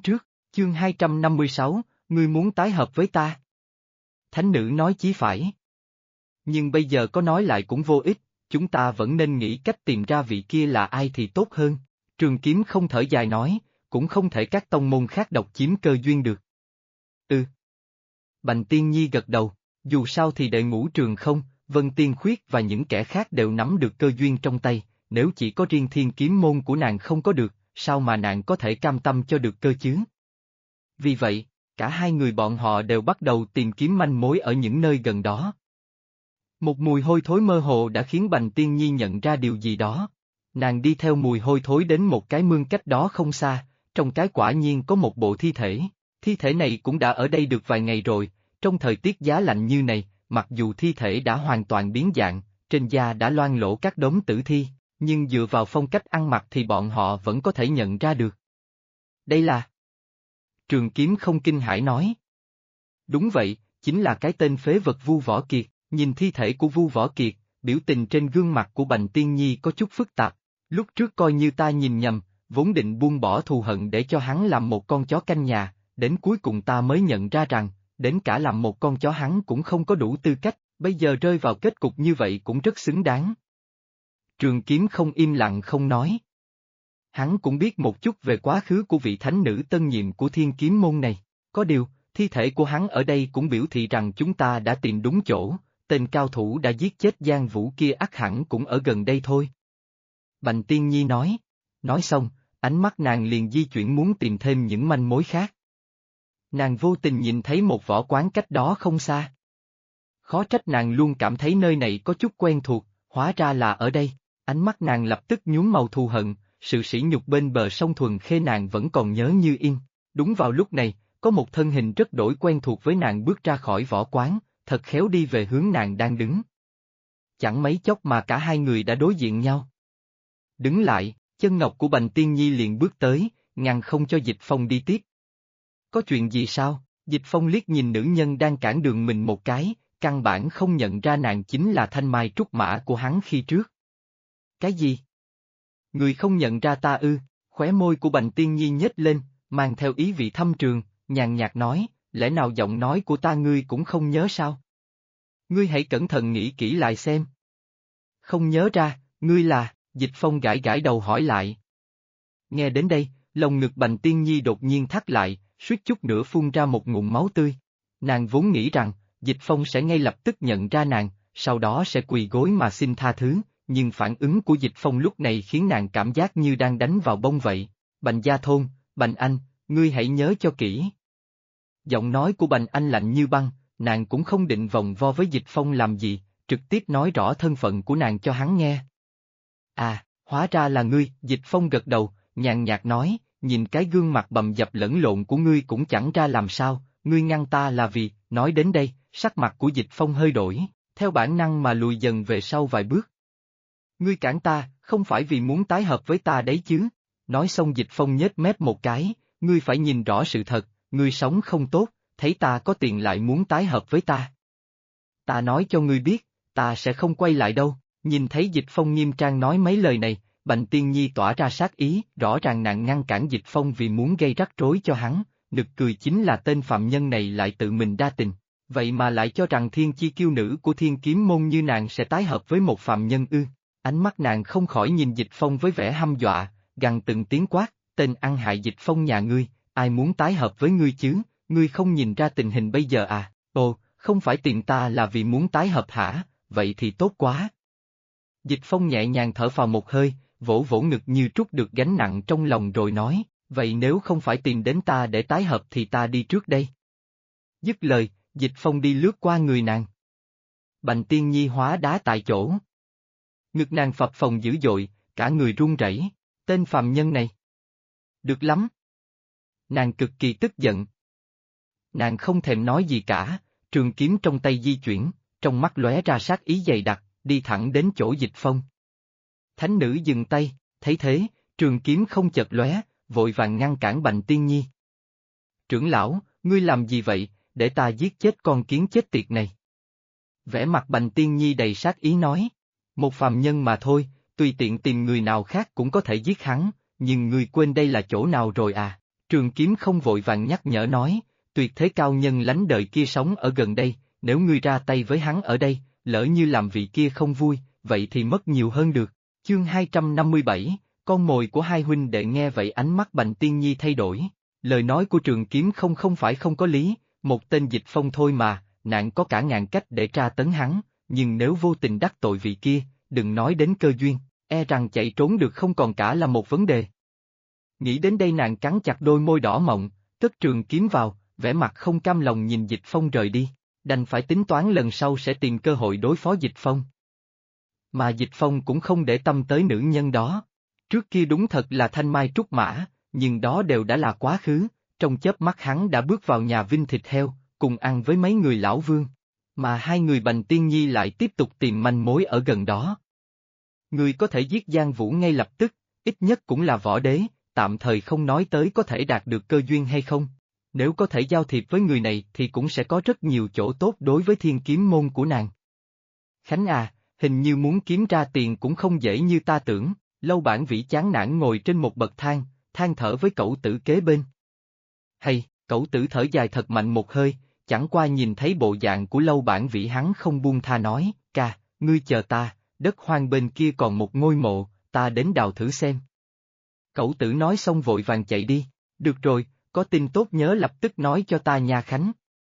Chương 256, ngươi muốn tái hợp với ta? Thánh nữ nói chí phải. Nhưng bây giờ có nói lại cũng vô ích, chúng ta vẫn nên nghĩ cách tìm ra vị kia là ai thì tốt hơn. Trường Kiếm không thở dài nói, cũng không thể các tông môn khác độc chiếm cơ duyên được. Ừ. Bành Tiên Nhi gật đầu, dù sao thì đệ ngũ Trường Không, Vân Tiên Khuyết và những kẻ khác đều nắm được cơ duyên trong tay, nếu chỉ có riêng Thiên Kiếm môn của nàng không có được, sao mà nàng có thể cam tâm cho được cơ chứ? Vì vậy, cả hai người bọn họ đều bắt đầu tìm kiếm manh mối ở những nơi gần đó. Một mùi hôi thối mơ hồ đã khiến Bành Tiên Nhi nhận ra điều gì đó. Nàng đi theo mùi hôi thối đến một cái mương cách đó không xa, trong cái quả nhiên có một bộ thi thể. Thi thể này cũng đã ở đây được vài ngày rồi, trong thời tiết giá lạnh như này, mặc dù thi thể đã hoàn toàn biến dạng, trên da đã loang lổ các đốm tử thi, nhưng dựa vào phong cách ăn mặc thì bọn họ vẫn có thể nhận ra được. Đây là... Trường Kiếm không kinh hãi nói. Đúng vậy, chính là cái tên phế vật Vu Võ Kiệt. Nhìn thi thể của Vu Võ Kiệt, biểu tình trên gương mặt của Bành Tiên Nhi có chút phức tạp. Lúc trước coi như ta nhìn nhầm, vốn định buông bỏ thù hận để cho hắn làm một con chó canh nhà, đến cuối cùng ta mới nhận ra rằng, đến cả làm một con chó hắn cũng không có đủ tư cách, bây giờ rơi vào kết cục như vậy cũng rất xứng đáng. Trường Kiếm không im lặng không nói. Hắn cũng biết một chút về quá khứ của vị thánh nữ tân nhiệm của Thiên Kiếm môn này, có điều, thi thể của hắn ở đây cũng biểu thị rằng chúng ta đã tìm đúng chỗ. Tên cao thủ đã giết chết Giang Vũ kia ắt hẳn cũng ở gần đây thôi. Bành Tiên Nhi nói. Nói xong, ánh mắt nàng liền di chuyển muốn tìm thêm những manh mối khác. Nàng vô tình nhìn thấy một võ quán cách đó không xa. Khó trách nàng luôn cảm thấy nơi này có chút quen thuộc, hóa ra là ở đây. Ánh mắt nàng lập tức nhuốm màu thù hận, sự sỉ nhục bên bờ sông Thuần Khê nàng vẫn còn nhớ như in. Đúng vào lúc này, có một thân hình rất đổi quen thuộc với nàng bước ra khỏi võ quán, thật khéo đi về hướng nàng đang đứng. Chẳng mấy chốc mà cả hai người đã đối diện nhau. Đứng lại, chân ngọc của Bành Tiên Nhi liền bước tới, ngăn không cho Dịch Phong đi tiếp. Có chuyện gì sao? Dịch Phong liếc nhìn nữ nhân đang cản đường mình một cái, căn bản không nhận ra nàng chính là thanh mai trúc mã của hắn khi trước. Cái gì? Người không nhận ra ta ư? Khóe môi của Bành Tiên Nhi nhếch lên, mang theo ý vị thâm trường, nhàn nhạt nói, lẽ nào giọng nói của ta ngươi cũng không nhớ sao? Ngươi hãy cẩn thận nghĩ kỹ lại xem. Không nhớ ra, ngươi là, Dịch Phong gãi gãi đầu hỏi lại. Nghe đến đây, lồng ngực Bành Tiên Nhi đột nhiên thắt lại, suýt chút nữa phun ra một ngụm máu tươi. Nàng vốn nghĩ rằng, Dịch Phong sẽ ngay lập tức nhận ra nàng, sau đó sẽ quỳ gối mà xin tha thứ, nhưng phản ứng của Dịch Phong lúc này khiến nàng cảm giác như đang đánh vào bông vậy. Bành Gia Thôn, Bành Anh, ngươi hãy nhớ cho kỹ. Giọng nói của Bành Anh lạnh như băng, nàng cũng không định vòng vo với Dịch Phong làm gì, trực tiếp nói rõ thân phận của nàng cho hắn nghe. À, hóa ra là ngươi, Dịch Phong gật đầu, nhàn nhạt nói, nhìn cái gương mặt bầm dập lẫn lộn của ngươi cũng chẳng ra làm sao, ngươi ngăn ta là vì, nói đến đây, sắc mặt của Dịch Phong hơi đổi, theo bản năng mà lùi dần về sau vài bước. Ngươi cản ta, không phải vì muốn tái hợp với ta đấy chứ, nói xong Dịch Phong nhếch mép một cái, ngươi phải nhìn rõ sự thật, ngươi sống không tốt, thấy ta có tiền lại muốn tái hợp với ta. Ta nói cho ngươi biết, ta sẽ không quay lại đâu, nhìn thấy Dịch Phong nghiêm trang nói mấy lời này, Bành Tiên Nhi tỏa ra sát ý, rõ ràng nàng ngăn cản Dịch Phong vì muốn gây rắc rối cho hắn, nực cười chính là tên phạm nhân này lại tự mình đa tình, vậy mà lại cho rằng thiên chi kiêu nữ của Thiên Kiếm môn như nàng sẽ tái hợp với một phạm nhân ư. Ánh mắt nàng không khỏi nhìn Dịch Phong với vẻ hăm dọa, gằn từng tiếng quát, tên ăn hại Dịch Phong nhà ngươi, ai muốn tái hợp với ngươi chứ, ngươi không nhìn ra tình hình bây giờ à, ồ, không phải tìm ta là vì muốn tái hợp hả, vậy thì tốt quá. Dịch Phong nhẹ nhàng thở phào một hơi, vỗ vỗ ngực như trút được gánh nặng trong lòng rồi nói, vậy nếu không phải tìm đến ta để tái hợp thì ta đi trước đây. Dứt lời, Dịch Phong đi lướt qua người nàng. Bành Tiên Nhi hóa đá tại chỗ. Ngực nàng phập phồng dữ dội, cả người run rẩy. Tên phàm nhân này. Được lắm. Nàng cực kỳ tức giận. Nàng không thèm nói gì cả, trường kiếm trong tay di chuyển, trong mắt lóe ra sát ý dày đặc, đi thẳng đến chỗ Dịch Phong. Thánh nữ dừng tay, thấy thế, trường kiếm không chợt lóe, vội vàng ngăn cản Bành Tiên Nhi. Trưởng lão, ngươi làm gì vậy, để ta giết chết con kiến chết tiệt này. Vẻ mặt Bành Tiên Nhi đầy sát ý nói, một phàm nhân mà thôi, tùy tiện tìm người nào khác cũng có thể giết hắn, nhưng ngươi quên đây là chỗ nào rồi à, Trường kiếm không vội vàng nhắc nhở nói, tuyệt thế cao nhân lánh đời kia sống ở gần đây, nếu ngươi ra tay với hắn ở đây, lỡ như làm vị kia không vui, vậy thì mất nhiều hơn được. Chương 257, con mồi của hai huynh đệ nghe vậy ánh mắt Bành Tiên Nhi thay đổi. Lời nói của trường kiếm không phải không có lý, một tên dịch phong thôi mà, nạn có cả ngàn cách để tra tấn hắn, nhưng nếu vô tình đắc tội vị kia, đừng nói đến cơ duyên, e rằng chạy trốn được không còn cả là một vấn đề. Nghĩ đến đây nàng cắn chặt đôi môi đỏ mọng, cất trường kiếm vào, vẻ mặt không cam lòng nhìn Dịch Phong rời đi, đành phải tính toán lần sau sẽ tìm cơ hội đối phó Dịch Phong. Mà Dịch Phong cũng không để tâm tới nữ nhân đó. Trước kia đúng thật là thanh mai trúc mã, nhưng đó đều đã là quá khứ, trong chớp mắt hắn đã bước vào nhà Vinh thịt heo, cùng ăn với mấy người lão vương. Mà hai người Bành Tiên Nhi lại tiếp tục tìm manh mối ở gần đó. Người có thể giết Giang Vũ ngay lập tức, ít nhất cũng là võ đế, tạm thời không nói tới có thể đạt được cơ duyên hay không. Nếu có thể giao thiệp với người này thì cũng sẽ có rất nhiều chỗ tốt đối với thiên kiếm môn của nàng. Khánh à, hình như muốn kiếm ra tiền cũng không dễ như ta tưởng, Lâu Bản Vĩ chán nản ngồi trên một bậc thang, than thở với cậu tử kế bên. Hay, cậu tử thở dài thật mạnh một hơi, chẳng qua nhìn thấy bộ dạng của Lâu Bản Vĩ hắn không buông tha nói, ca, ngươi chờ ta, đất hoang bên kia còn một ngôi mộ, ta đến đào thử xem. Cậu tử nói xong vội vàng chạy đi, được rồi, có tin tốt nhớ lập tức nói cho ta nha Khánh.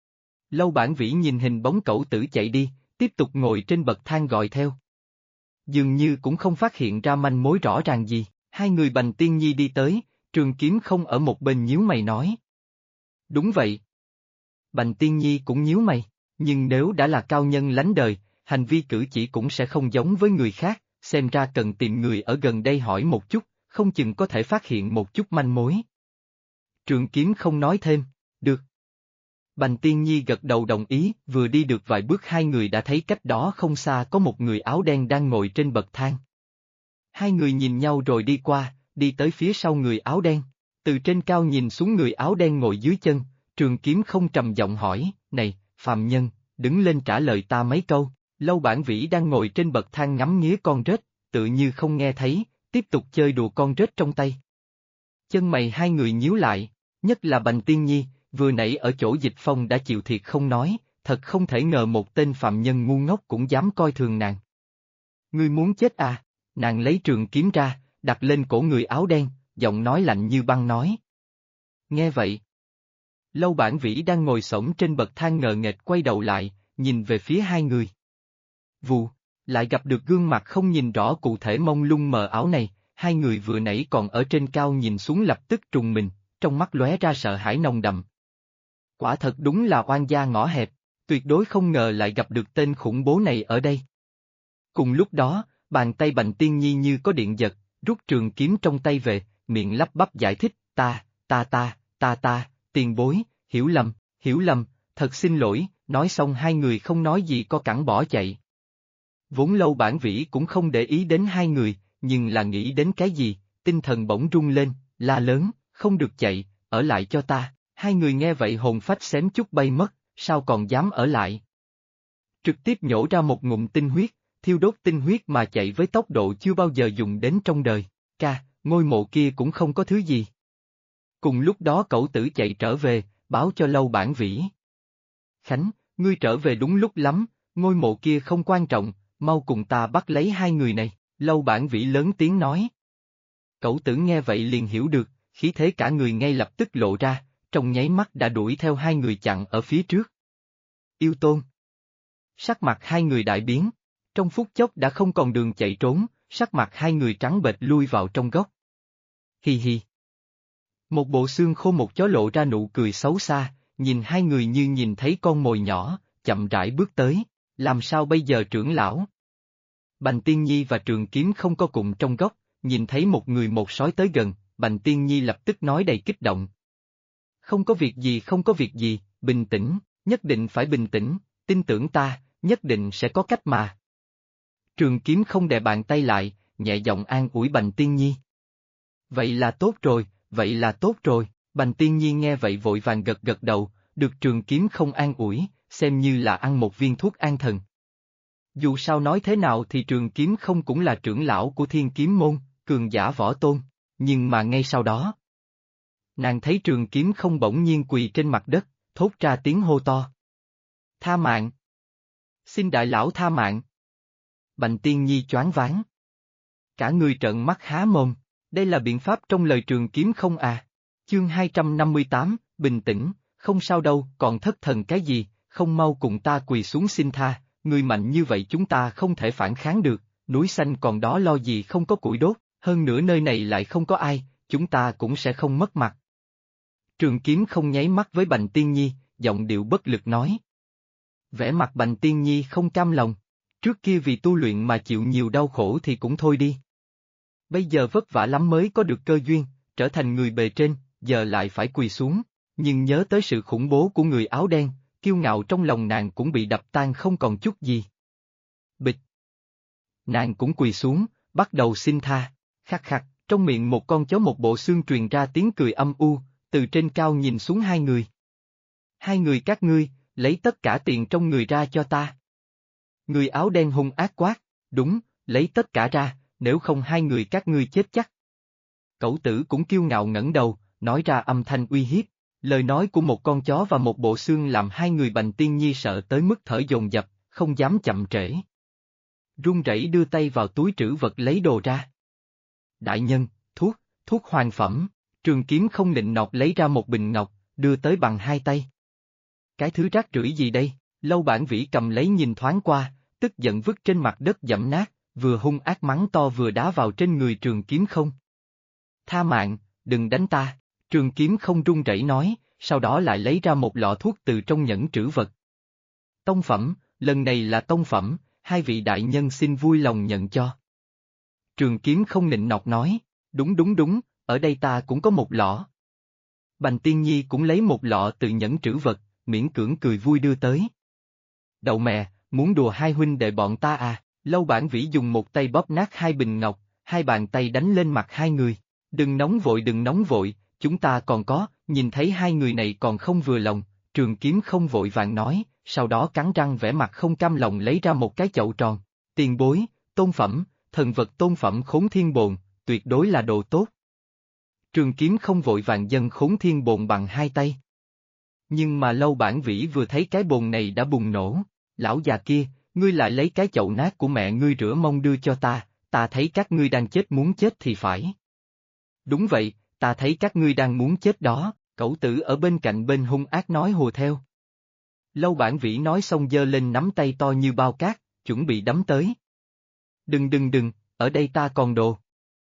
Lâu Bản Vĩ nhìn hình bóng cậu tử chạy đi, tiếp tục ngồi trên bậc thang gọi theo. Dường như cũng không phát hiện ra manh mối rõ ràng gì, hai người Bành Tiên Nhi đi tới, trường kiếm không ở một bên nhíu mày nói. Đúng vậy. Bành Tiên Nhi cũng nhíu mày, nhưng nếu đã là cao nhân lánh đời, hành vi cử chỉ cũng sẽ không giống với người khác, xem ra cần tìm người ở gần đây hỏi một chút, không chừng có thể phát hiện một chút manh mối. Trường kiếm không nói thêm, được. Bành Tiên Nhi gật đầu đồng ý, vừa đi được vài bước hai người đã thấy cách đó không xa có một người áo đen đang ngồi trên bậc thang. Hai người nhìn nhau rồi đi qua, đi tới phía sau người áo đen. Từ trên cao nhìn xuống người áo đen ngồi dưới chân, trường kiếm không trầm giọng hỏi, này, phàm nhân, đứng lên trả lời ta mấy câu. Lâu Bản Vĩ đang ngồi trên bậc thang ngắm nghía con rết, tự như không nghe thấy, tiếp tục chơi đùa con rết trong tay. Chân mày hai người nhíu lại, nhất là Bành Tiên Nhi, vừa nãy ở chỗ Dịch Phong đã chịu thiệt không nói, thật không thể ngờ một tên phạm nhân ngu ngốc cũng dám coi thường nàng. Ngươi muốn chết à? Nàng lấy trường kiếm ra, đặt lên cổ người áo đen, giọng nói lạnh như băng nói. Nghe vậy. Lâu Bản Vĩ đang ngồi xổm trên bậc thang ngờ nghệch quay đầu lại, nhìn về phía hai người. Vù, lại gặp được gương mặt không nhìn rõ cụ thể mông lung mờ ảo này, hai người vừa nãy còn ở trên cao nhìn xuống lập tức trùng mình, trong mắt lóe ra sợ hãi nồng đậm. Quả thật đúng là oan gia ngõ hẹp, tuyệt đối không ngờ lại gặp được tên khủng bố này ở đây. Cùng lúc đó, bàn tay Bành Tiên Nhi như có điện giật, rút trường kiếm trong tay về, miệng lắp bắp giải thích, ta, tiền bối, hiểu lầm, thật xin lỗi, nói xong hai người không nói gì co cẳng bỏ chạy. Vốn Lâu Bản Vĩ cũng không để ý đến hai người, nhưng là nghĩ đến cái gì, tinh thần bỗng rung lên, la lớn, không được chạy, ở lại cho ta, hai người nghe vậy hồn phách xém chút bay mất, sao còn dám ở lại. Trực tiếp nhổ ra một ngụm tinh huyết, thiêu đốt tinh huyết mà chạy với tốc độ chưa bao giờ dùng đến trong đời, ca, ngôi mộ kia cũng không có thứ gì. Cùng lúc đó cậu tử chạy trở về, báo cho Lâu Bản Vĩ. Khánh, ngươi trở về đúng lúc lắm, ngôi mộ kia không quan trọng, mau cùng ta bắt lấy hai người này, Lâu Bản Vĩ lớn tiếng nói. Cậu tử nghe vậy liền hiểu được, khí thế cả người ngay lập tức lộ ra, trong nháy mắt đã đuổi theo hai người chặn ở phía trước. Yêu Tôn. Sắc mặt hai người đại biến, trong phút chốc đã không còn đường chạy trốn, sắc mặt hai người trắng bệch lui vào trong góc. Hi hi. Một bộ xương khô một chó lộ ra nụ cười xấu xa, nhìn hai người như nhìn thấy con mồi nhỏ, chậm rãi bước tới, làm sao bây giờ trưởng lão? Bành Tiên Nhi và Trường Kiếm không có cùng trong góc, nhìn thấy một người một sói tới gần, Bành Tiên Nhi lập tức nói đầy kích động. Không có việc gì, bình tĩnh, nhất định phải bình tĩnh, tin tưởng ta, nhất định sẽ có cách mà. Trường Kiếm không đè bàn tay lại, nhẹ giọng an ủi Bành Tiên Nhi. Vậy là tốt rồi, Bành Tiên Nhi nghe vậy vội vàng gật đầu, được Trường Kiếm không an ủi, xem như là ăn một viên thuốc an thần. Dù sao nói thế nào thì Trường Kiếm không cũng là trưởng lão của Thiên Kiếm Môn, cường giả võ tôn, nhưng mà ngay sau đó. Nàng thấy Trường Kiếm Không bỗng nhiên quỳ trên mặt đất, thốt ra tiếng hô to. Tha mạng! Xin đại lão tha mạng! Bành Tiên Nhi choáng váng. Cả người trợn mắt há mồm, đây là biện pháp trong lời Trường Kiếm Không à? Chương 258, bình tĩnh, không sao đâu, còn thất thần cái gì, không mau cùng ta quỳ xuống xin tha, người mạnh như vậy chúng ta không thể phản kháng được, núi xanh còn đó lo gì không có củi đốt, hơn nữa nơi này lại không có ai, chúng ta cũng sẽ không mất mặt. Trường Kiếm Không nháy mắt với Bành Tiên Nhi, giọng điệu bất lực nói. Vẻ mặt Bành Tiên Nhi không cam lòng, trước kia vì tu luyện mà chịu nhiều đau khổ thì cũng thôi đi. Bây giờ vất vả lắm mới có được cơ duyên, trở thành người bề trên, giờ lại phải quỳ xuống, nhưng nhớ tới sự khủng bố của người áo đen, kiêu ngạo trong lòng nàng cũng bị đập tan không còn chút gì. Bịch! Nàng cũng quỳ xuống, bắt đầu xin tha, khắc khắc, trong miệng một con chó một bộ xương truyền ra tiếng cười âm u, từ trên cao nhìn xuống hai người. Hai người các ngươi, lấy tất cả tiền trong người ra cho ta. Người áo đen hung ác quát, đúng, lấy tất cả ra, nếu không hai người các ngươi chết chắc. Cẩu tử cũng kiêu ngạo ngẩng đầu, nói ra âm thanh uy hiếp, lời nói của một con chó và một bộ xương làm hai người Bành Tiên Nhi sợ tới mức thở dồn dập, không dám chậm trễ. Run rẩy đưa tay vào túi trữ vật lấy đồ ra. Đại nhân, thuốc hoàng phẩm, Trường Kiếm Không nịnh nọt lấy ra một bình ngọc, đưa tới bằng hai tay. Cái thứ rác rưởi gì đây? Lâu Bản Vĩ cầm lấy nhìn thoáng qua, tức giận vứt trên mặt đất dẫm nát, vừa hung ác mắng to vừa đá vào trên người Trường Kiếm Không. Tha mạng, đừng đánh ta, Trường Kiếm Không run rẩy nói, sau đó lại lấy ra một lọ thuốc từ trong nhẫn trữ vật. Tông phẩm, lần này là tông phẩm, hai vị đại nhân xin vui lòng nhận cho. Trường Kiếm Không nịnh nọt nói, đúng, ở đây ta cũng có một lọ. Bành Tiên Nhi cũng lấy một lọ từ nhẫn trữ vật, miễn cưỡng cười vui đưa tới. Đậu mẹ, muốn đùa hai huynh đệ bọn ta à? Lâu Bản Vĩ dùng một tay bóp nát hai bình ngọc, hai bàn tay đánh lên mặt hai người. Đừng nóng vội, chúng ta còn có, nhìn thấy hai người này còn không vừa lòng, Trường Kiếm Không vội vàng nói, sau đó cắn răng vẻ mặt không cam lòng lấy ra một cái chậu tròn. Tiền bối, tôn phẩm, thần vật tôn phẩm Khốn Thiên Bồn, tuyệt đối là đồ tốt. Trường Kiếm Không vội vàng dâng Khốn Thiên Bồn bằng hai tay. Nhưng mà Lâu Bản Vĩ vừa thấy cái bồn này đã bùng nổ, lão già kia, ngươi lại lấy cái chậu nát của mẹ ngươi rửa mông đưa cho ta thấy các ngươi đang chết muốn chết thì phải. Đúng vậy, ta thấy các ngươi đang muốn chết đó, cẩu tử ở bên cạnh bên hung ác nói hùa theo. Lâu Bản Vĩ nói xong giơ lên nắm tay to như bao cát, chuẩn bị đấm tới. Đừng, ở đây ta còn đồ.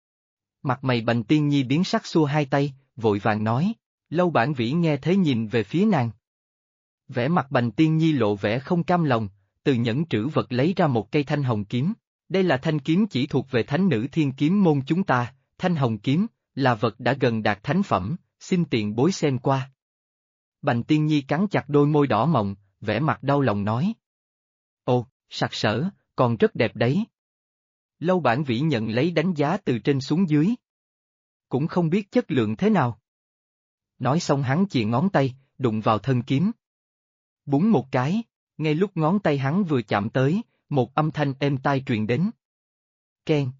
Mặt mày Bành Tiên Nhi biến sắc xua hai tay, vội vàng nói, Lâu Bản Vĩ nghe thế nhìn về phía nàng. Vẻ mặt Bành Tiên Nhi lộ vẻ không cam lòng, từ nhẫn trữ vật lấy ra một cây thanh hồng kiếm, đây là thanh kiếm chỉ thuộc về thánh nữ thiên kiếm môn chúng ta, thanh hồng kiếm, là vật đã gần đạt thánh phẩm, xin tiền bối xem qua. Bành Tiên Nhi cắn chặt đôi môi đỏ mọng, vẻ mặt đau lòng nói. Ồ, sặc sỡ, còn rất đẹp đấy. Lâu Bản Vĩ nhận lấy đánh giá từ trên xuống dưới. Cũng không biết chất lượng thế nào. Nói xong hắn chìa ngón tay, đụng vào thân kiếm. Búng một cái, ngay lúc ngón tay hắn vừa chạm tới, một âm thanh êm tai truyền đến. Keng.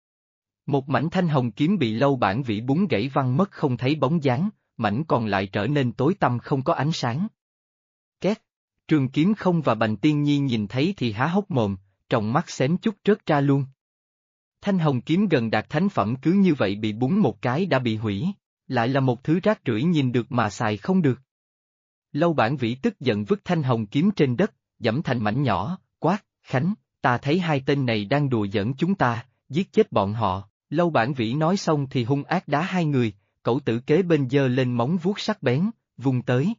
Một mảnh thanh hồng kiếm bị Lâu Bản Vĩ búng gãy văng mất không thấy bóng dáng, mảnh còn lại trở nên tối tăm không có ánh sáng. Két. Trường Kiếm Không và Bành Tiên Nhi nhìn thấy thì há hốc mồm, trong mắt xém chút rớt ra luôn. Thanh hồng kiếm gần đạt thánh phẩm cứ như vậy bị búng một cái đã bị hủy, lại là một thứ rác rưởi nhìn được mà xài không được. Lâu Bản Vĩ tức giận vứt thanh hồng kiếm trên đất, giẫm thành mảnh nhỏ, quát, Khánh, ta thấy hai tên này đang đùa giỡn chúng ta, giết chết bọn họ. Lâu Bản Vĩ nói xong thì hung ác đá hai người, cẩu tử kế bên giơ lên móng vuốt sắc bén, vung tới.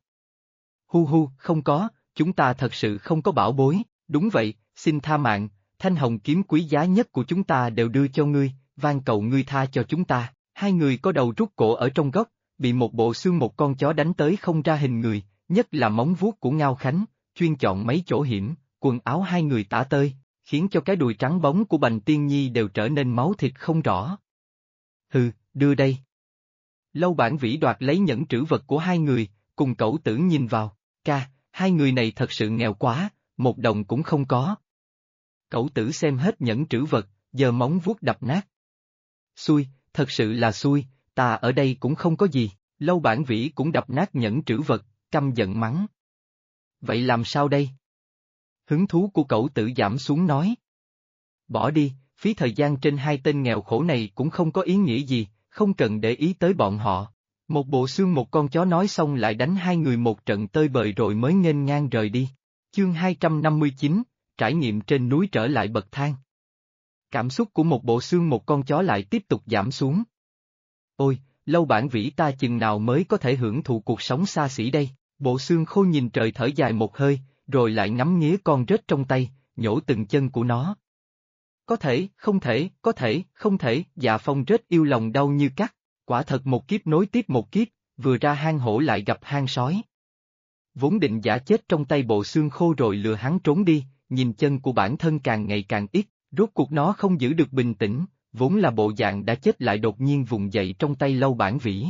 Hu, không có, chúng ta thật sự không có bảo bối, đúng vậy, xin tha mạng, thanh hồng kiếm quý giá nhất của chúng ta đều đưa cho ngươi, van cầu ngươi tha cho chúng ta. Hai người có đầu rút cổ ở trong góc, bị một bộ xương một con chó đánh tới không ra hình người, nhất là móng vuốt của Ngao Khánh, chuyên chọn mấy chỗ hiểm, quần áo hai người tả tơi, khiến cho cái đùi trắng bóng của Bành Tiên Nhi đều trở nên máu thịt không rõ. Hừ, đưa đây. Lâu Bản Vĩ đoạt lấy nhẫn trữ vật của hai người, cùng cẩu tử nhìn vào, hai người này thật sự nghèo quá, một đồng cũng không có. Cẩu tử xem hết nhẫn trữ vật, giơ móng vuốt đập nát. Xui, thật sự là xui, ta ở đây cũng không có gì. Lâu Bản Vĩ cũng đập nát nhẫn trữ vật, căm giận mắng. Vậy làm sao đây? Hứng thú của cậu tử giảm xuống nói. Bỏ đi, phí thời gian trên hai tên nghèo khổ này cũng không có ý nghĩa gì, không cần để ý tới bọn họ. Một bộ xương một con chó nói xong lại đánh hai người một trận tơi bời rồi mới nghênh ngang rời đi. Chương 259, trải nghiệm trên núi trở lại bậc thang. Cảm xúc của một bộ xương một con chó lại tiếp tục giảm xuống. Ôi, Lâu Bản Vĩ ta chừng nào mới có thể hưởng thụ cuộc sống xa xỉ đây, bộ xương khô nhìn trời thở dài một hơi, rồi lại ngắm nghía con rết trong tay, nhổ từng chân của nó. Có thể, không thể, có thể, không thể, Dạ Phong rết yêu lòng đau như cắt, quả thật một kiếp nối tiếp một kiếp, vừa ra hang hổ lại gặp hang sói. Vốn định giả chết trong tay bộ xương khô rồi lừa hắn trốn đi, nhìn chân của bản thân càng ngày càng ít, rốt cuộc nó không giữ được bình tĩnh, vốn là bộ dạng đã chết lại đột nhiên vùng dậy trong tay Lâu Bản Vĩ.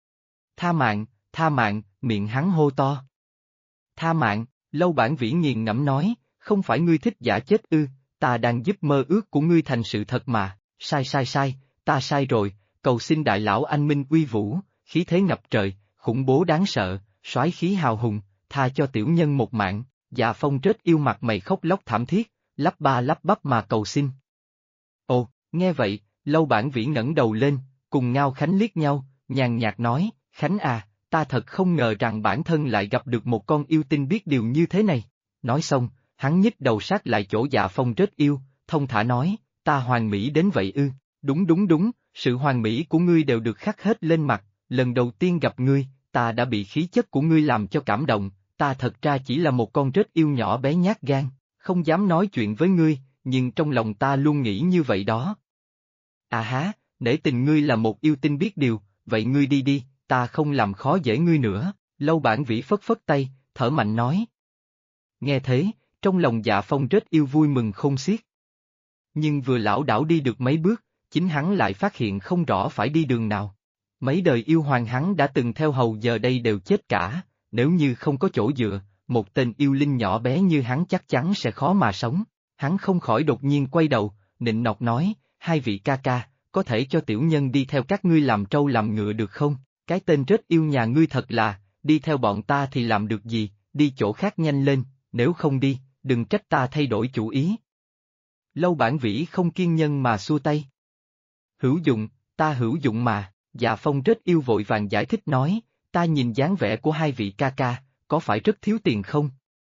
Tha mạng, miệng hắn hô to. Tha mạng, Lâu Bản Vĩ nghiền ngẫm nói, không phải ngươi thích giả chết ư, ta đang giúp mơ ước của ngươi thành sự thật mà, sai, ta sai rồi, cầu xin đại lão anh minh uy vũ, khí thế ngập trời, khủng bố đáng sợ, soái khí hào hùng, tha cho tiểu nhân một mạng. Dạ Phong rết yêu mặt mày khóc lóc thảm thiết, lắp ba lắp bắp mà cầu xin. Ồ, nghe vậy, Lâu Bản Vĩ ngẩng đầu lên, cùng Ngao Khánh liếc nhau, nhàn nhạt nói, Khánh à, ta thật không ngờ rằng bản thân lại gặp được một con yêu tinh biết điều như thế này. Nói xong, hắn nhích đầu sát lại chỗ Dạ Phong rết yêu, thông thả nói, ta hoàn mỹ đến vậy ư, đúng, sự hoàn mỹ của ngươi đều được khắc hết lên mặt, lần đầu tiên gặp ngươi, ta đã bị khí chất của ngươi làm cho cảm động, ta thật ra chỉ là một con rết yêu nhỏ bé nhát gan, không dám nói chuyện với ngươi, nhưng trong lòng ta luôn nghĩ như vậy đó. À há, nể tình ngươi là một yêu tinh biết điều, vậy ngươi đi đi, ta không làm khó dễ ngươi nữa, Lâu Bản Vĩ phất phất tay, thở mạnh nói. Nghe thế, trong lòng Dạ Phong rết yêu vui mừng khôn xiết. Nhưng vừa lảo đảo đi được mấy bước, chính hắn lại phát hiện không rõ phải đi đường nào. Mấy đời yêu hoàng hắn đã từng theo hầu giờ đây đều chết cả, nếu như không có chỗ dựa, một tên yêu linh nhỏ bé như hắn chắc chắn sẽ khó mà sống. Hắn không khỏi đột nhiên quay đầu, nịnh nọt nói, hai vị ca ca, có thể cho tiểu nhân đi theo các ngươi làm trâu làm ngựa được không? Cái tên rết yêu nhà ngươi thật là, đi theo bọn ta thì làm được gì, đi chỗ khác nhanh lên, nếu không đi, đừng trách ta thay đổi chủ ý. Lâu Bản Vĩ không kiên nhẫn mà xua tay. Hữu dụng, ta hữu dụng mà, Dạ Phong rết yêu vội vàng giải thích nói, ta nhìn dáng vẻ của hai vị ca ca, có phải rất thiếu tiền không?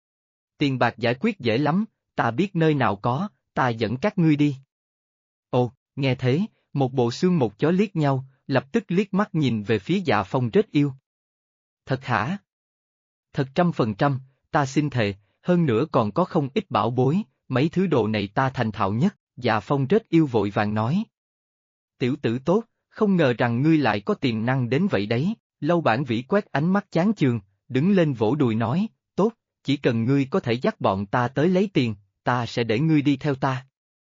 Tiền bạc giải quyết dễ lắm, ta biết nơi nào có, ta dẫn các ngươi đi. Ồ, nghe thế, một bộ xương một chó liếc nhau, lập tức liếc mắt nhìn về phía Dạ Phong rết yêu. Thật hả? Thật 100%, ta xin thề, hơn nữa còn có không ít bảo bối, mấy thứ đồ này ta thành thạo nhất, Dạ Phong rết yêu vội vàng nói. Tiểu tử tốt, không ngờ rằng ngươi lại có tiềm năng đến vậy đấy, Lâu Bản Vĩ quét ánh mắt chán chường, đứng lên vỗ đùi nói, tốt, chỉ cần ngươi có thể dắt bọn ta tới lấy tiền, ta sẽ để ngươi đi theo ta.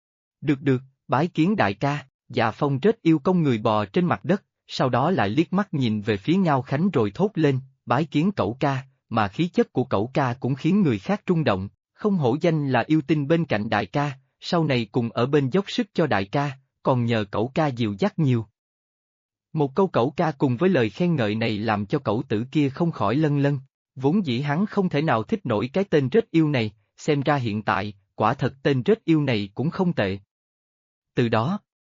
Được, bái kiến đại ca, Dạ Phong rết yêu cong người bò trên mặt đất, sau đó lại liếc mắt nhìn về phía Ngao Khánh rồi thốt lên, bái kiến cẩu ca, mà khí chất của cẩu ca cũng khiến người khác rung động, không hổ danh là yêu tinh bên cạnh đại ca, sau này cùng ở bên dốc sức cho đại ca, còn nhờ cẩu ca dìu dắt nhiều. Một câu cẩu ca cùng với lời khen ngợi này làm cho cẩu tử kia không khỏi lân lân, vốn dĩ hắn không thể nào thích nổi cái tên rết yêu này, xem ra hiện tại, quả thật tên rết yêu này cũng không tệ. Từ đó,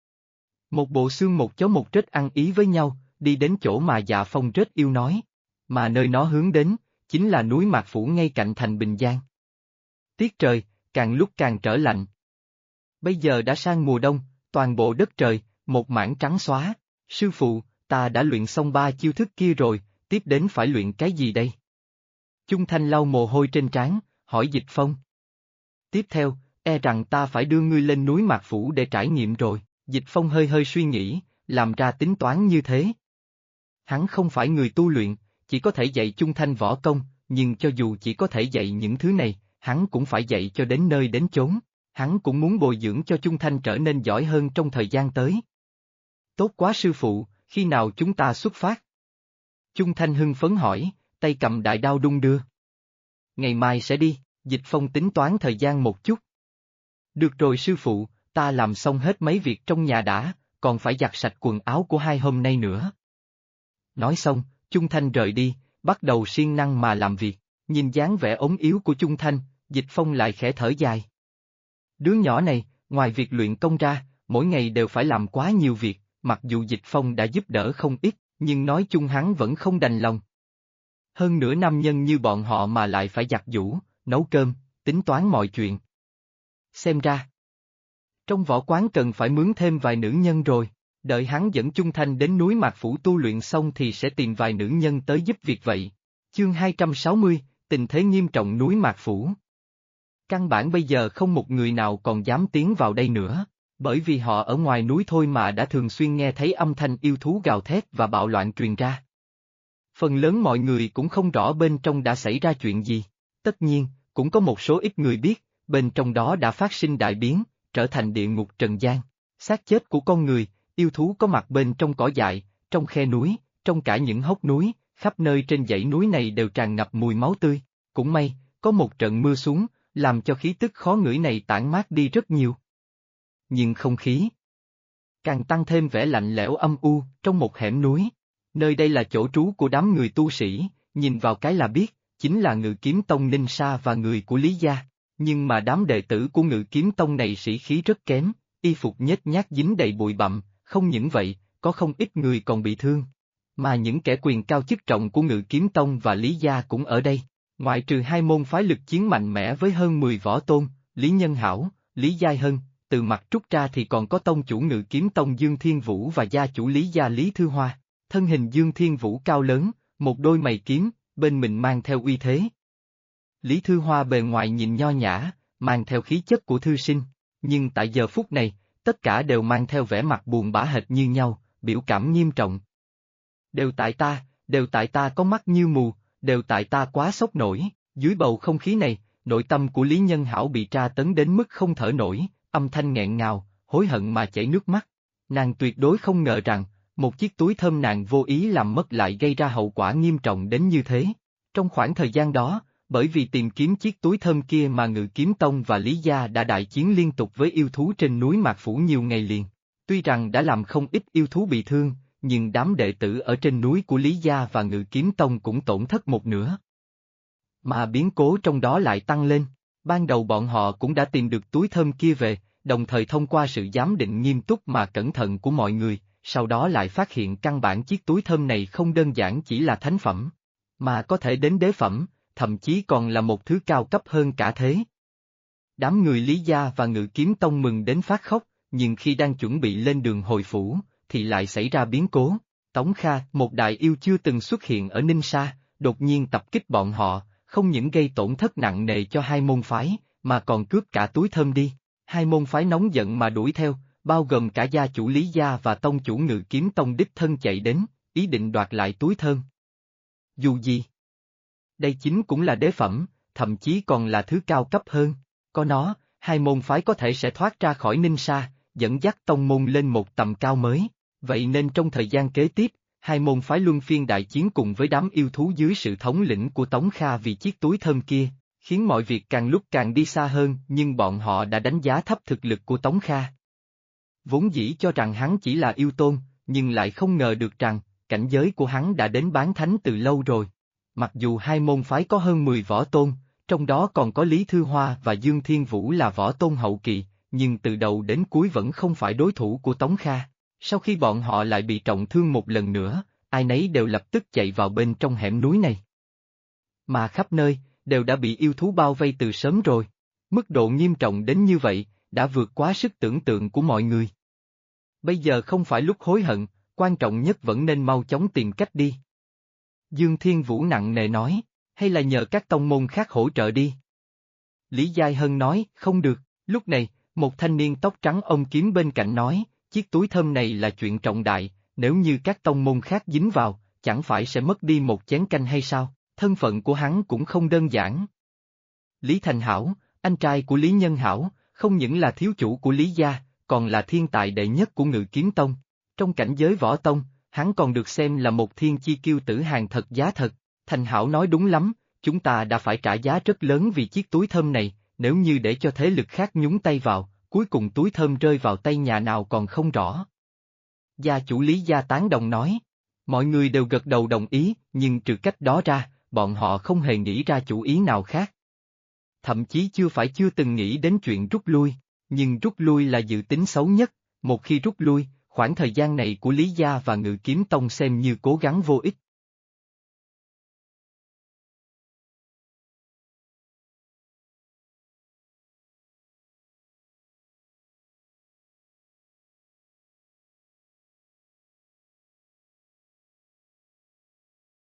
một bộ xương một chó một rết ăn ý với nhau, đi đến chỗ mà Dạ Phong rết yêu nói, mà nơi nó hướng đến, chính là núi Mạc Phủ ngay cạnh thành Bình Giang. Tiết trời, càng lúc càng trở lạnh. Bây giờ đã sang mùa đông, toàn bộ đất trời, một mảng trắng xóa. Sư phụ, ta đã luyện xong 3 chiêu thức kia rồi, tiếp đến phải luyện cái gì đây? Chung Thanh lau mồ hôi trên trán, hỏi Dịch Phong. Tiếp theo, e rằng ta phải đưa ngươi lên núi Mạc Phủ để trải nghiệm rồi, Dịch Phong hơi suy nghĩ, làm ra tính toán như thế. Hắn không phải người tu luyện, chỉ có thể dạy Chung Thanh võ công, nhưng cho dù chỉ có thể dạy những thứ này, hắn cũng phải dạy cho đến nơi đến chốn, hắn cũng muốn bồi dưỡng cho Chung Thanh trở nên giỏi hơn trong thời gian tới. Tốt quá sư phụ, khi nào chúng ta xuất phát? Chung Thanh hưng phấn hỏi, tay cầm đại đao đung đưa. Ngày mai sẽ đi, Dịch Phong tính toán thời gian một chút. Được rồi sư phụ, ta làm xong hết mấy việc trong nhà đã, còn phải giặt sạch quần áo của hai hôm nay nữa. Nói xong, Chung Thanh rời đi, bắt đầu siêng năng mà làm việc, nhìn dáng vẻ ốm yếu của Chung Thanh, Dịch Phong lại khẽ thở dài. Đứa nhỏ này, ngoài việc luyện công ra, mỗi ngày đều phải làm quá nhiều việc, mặc dù Dịch Phong đã giúp đỡ không ít, nhưng nói chung hắn vẫn không đành lòng. Hơn nữa nam nhân như bọn họ mà lại phải giặt giũ, nấu cơm, tính toán mọi chuyện. Xem ra, trong võ quán cần phải mướn thêm vài nữ nhân rồi, đợi hắn dẫn Chung Thanh đến núi Mạc Phủ tu luyện xong thì sẽ tìm vài nữ nhân tới giúp việc vậy. Chương 260, tình thế nghiêm trọng núi Mạc Phủ. Căn bản bây giờ không một người nào còn dám tiến vào đây nữa, bởi vì họ ở ngoài núi thôi mà đã thường xuyên nghe thấy âm thanh yêu thú gào thét và bạo loạn truyền ra. Phần lớn mọi người cũng không rõ bên trong đã xảy ra chuyện gì, tất nhiên, cũng có một số ít người biết, bên trong đó đã phát sinh đại biến, trở thành địa ngục trần gian. Xác chết của con người, yêu thú có mặt bên trong cỏ dại, trong khe núi, trong cả những hốc núi, khắp nơi trên dãy núi này đều tràn ngập mùi máu tươi. Cũng may, có một trận mưa xuống, làm cho khí tức khó ngửi này tản mát đi rất nhiều. Nhưng không khí càng tăng thêm vẻ lạnh lẽo âm u trong một hẻm núi. Nơi đây là chỗ trú của đám người tu sĩ, nhìn vào cái là biết, chính là Ngự Kiếm Tông Ninh Sa và người của Lý Gia. Nhưng mà đám đệ tử của Ngự Kiếm Tông này sĩ khí rất kém, y phục nhếch nhác dính đầy bụi bặm, không những vậy, có không ít người còn bị thương. Mà những kẻ quyền cao chức trọng của Ngự Kiếm Tông và Lý Gia cũng ở đây. Ngoại trừ hai môn phái lực chiến mạnh mẽ với hơn 10 võ tôn, Lý Nhân Hảo, Lý Giai Hân, từ mặt trúc ra thì còn có tông chủ Ngự Kiếm Tông Dương Thiên Vũ và gia chủ Lý Gia Lý Thư Hoa. Thân hình Dương Thiên Vũ cao lớn, một đôi mày kiếm, bên mình mang theo uy thế. Lý Thư Hoa bề ngoài nhìn nho nhã, mang theo khí chất của thư sinh, nhưng tại giờ phút này, tất cả đều mang theo vẻ mặt buồn bã hệt như nhau, biểu cảm nghiêm trọng. Đều tại ta có mắt như mù, đều tại ta quá sốc nổi, dưới bầu không khí này, nội tâm của Lý Nhân Hảo bị tra tấn đến mức không thở nổi, âm thanh nghẹn ngào, hối hận mà chảy nước mắt. Nàng tuyệt đối không ngờ rằng, một chiếc túi thơm nàng vô ý làm mất lại gây ra hậu quả nghiêm trọng đến như thế. Trong khoảng thời gian đó, bởi vì tìm kiếm chiếc túi thơm kia mà Ngự Kiếm Tông và Lý Gia đã đại chiến liên tục với yêu thú trên núi Mạc Phủ nhiều ngày liền. Tuy rằng đã làm không ít yêu thú bị thương, nhưng đám đệ tử ở trên núi của Lý Gia và Ngự Kiếm Tông cũng tổn thất một nửa. Mà biến cố trong đó lại tăng lên, ban đầu bọn họ cũng đã tìm được túi thơm kia về, đồng thời thông qua sự giám định nghiêm túc mà cẩn thận của mọi người, sau đó lại phát hiện căn bản chiếc túi thơm này không đơn giản chỉ là thánh phẩm, mà có thể đến đế phẩm, thậm chí còn là một thứ cao cấp hơn cả thế. Đám người Lý Gia và Ngự Kiếm Tông mừng đến phát khóc, nhưng khi đang chuẩn bị lên đường hồi phủ, thì lại xảy ra biến cố. Tống Kha, một đại yêu chưa từng xuất hiện ở Ninh Sa, đột nhiên tập kích bọn họ, không những gây tổn thất nặng nề cho hai môn phái, mà còn cướp cả túi thơm đi. Hai môn phái nóng giận mà đuổi theo, bao gồm cả gia chủ Lý Gia và tông chủ Ngự Kiếm Tông đích thân chạy đến, ý định đoạt lại túi thơm. Dù gì, đây chính cũng là đế phẩm, thậm chí còn là thứ cao cấp hơn. Có nó, hai môn phái có thể sẽ thoát ra khỏi Ninh Sa, dẫn dắt tông môn lên một tầm cao mới. Vậy nên trong thời gian kế tiếp, hai môn phái luân phiên đại chiến cùng với đám yêu thú dưới sự thống lĩnh của Tống Kha vì chiếc túi thơm kia, khiến mọi việc càng lúc càng đi xa hơn, nhưng bọn họ đã đánh giá thấp thực lực của Tống Kha. Vốn dĩ cho rằng hắn chỉ là yêu tôn, nhưng lại không ngờ được rằng, cảnh giới của hắn đã đến bán thánh từ lâu rồi. Mặc dù hai môn phái có hơn 10 võ tôn, trong đó còn có Lý Thư Hoa và Dương Thiên Vũ là võ tôn hậu kỳ, nhưng từ đầu đến cuối vẫn không phải đối thủ của Tống Kha. Sau khi bọn họ lại bị trọng thương một lần nữa, ai nấy đều lập tức chạy vào bên trong hẻm núi này. Mà khắp nơi, đều đã bị yêu thú bao vây từ sớm rồi. Mức độ nghiêm trọng đến như vậy, đã vượt quá sức tưởng tượng của mọi người. Bây giờ không phải lúc hối hận, quan trọng nhất vẫn nên mau chóng tìm cách đi. Dương Thiên Vũ nặng nề nói, hay là nhờ các tông môn khác hỗ trợ đi. Lý Giai Hân nói, không được, lúc này, một thanh niên tóc trắng ôm kiếm bên cạnh nói, chiếc túi thơm này là chuyện trọng đại, nếu như các tông môn khác dính vào, chẳng phải sẽ mất đi một chén canh hay sao, thân phận của hắn cũng không đơn giản. Lý Thành Hảo, anh trai của Lý Nhân Hảo, không những là thiếu chủ của Lý Gia, còn là thiên tài đệ nhất của Ngự Kiếm Tông. Trong cảnh giới võ tông, hắn còn được xem là một thiên chi kiêu tử hàng thật giá thật. Thành Hảo nói đúng lắm, chúng ta đã phải trả giá rất lớn vì chiếc túi thơm này, nếu như để cho thế lực khác nhúng tay vào, cuối cùng túi thơm rơi vào tay nhà nào còn không rõ. Gia chủ Lý Gia tán đồng nói. Mọi người đều gật đầu đồng ý, nhưng trừ cách đó ra, bọn họ không hề nghĩ ra chủ ý nào khác. Thậm chí chưa từng nghĩ đến chuyện rút lui, nhưng rút lui là dự tính xấu nhất, một khi rút lui, khoảng thời gian này của Lý Gia và Ngự Kiếm Tông xem như cố gắng vô ích.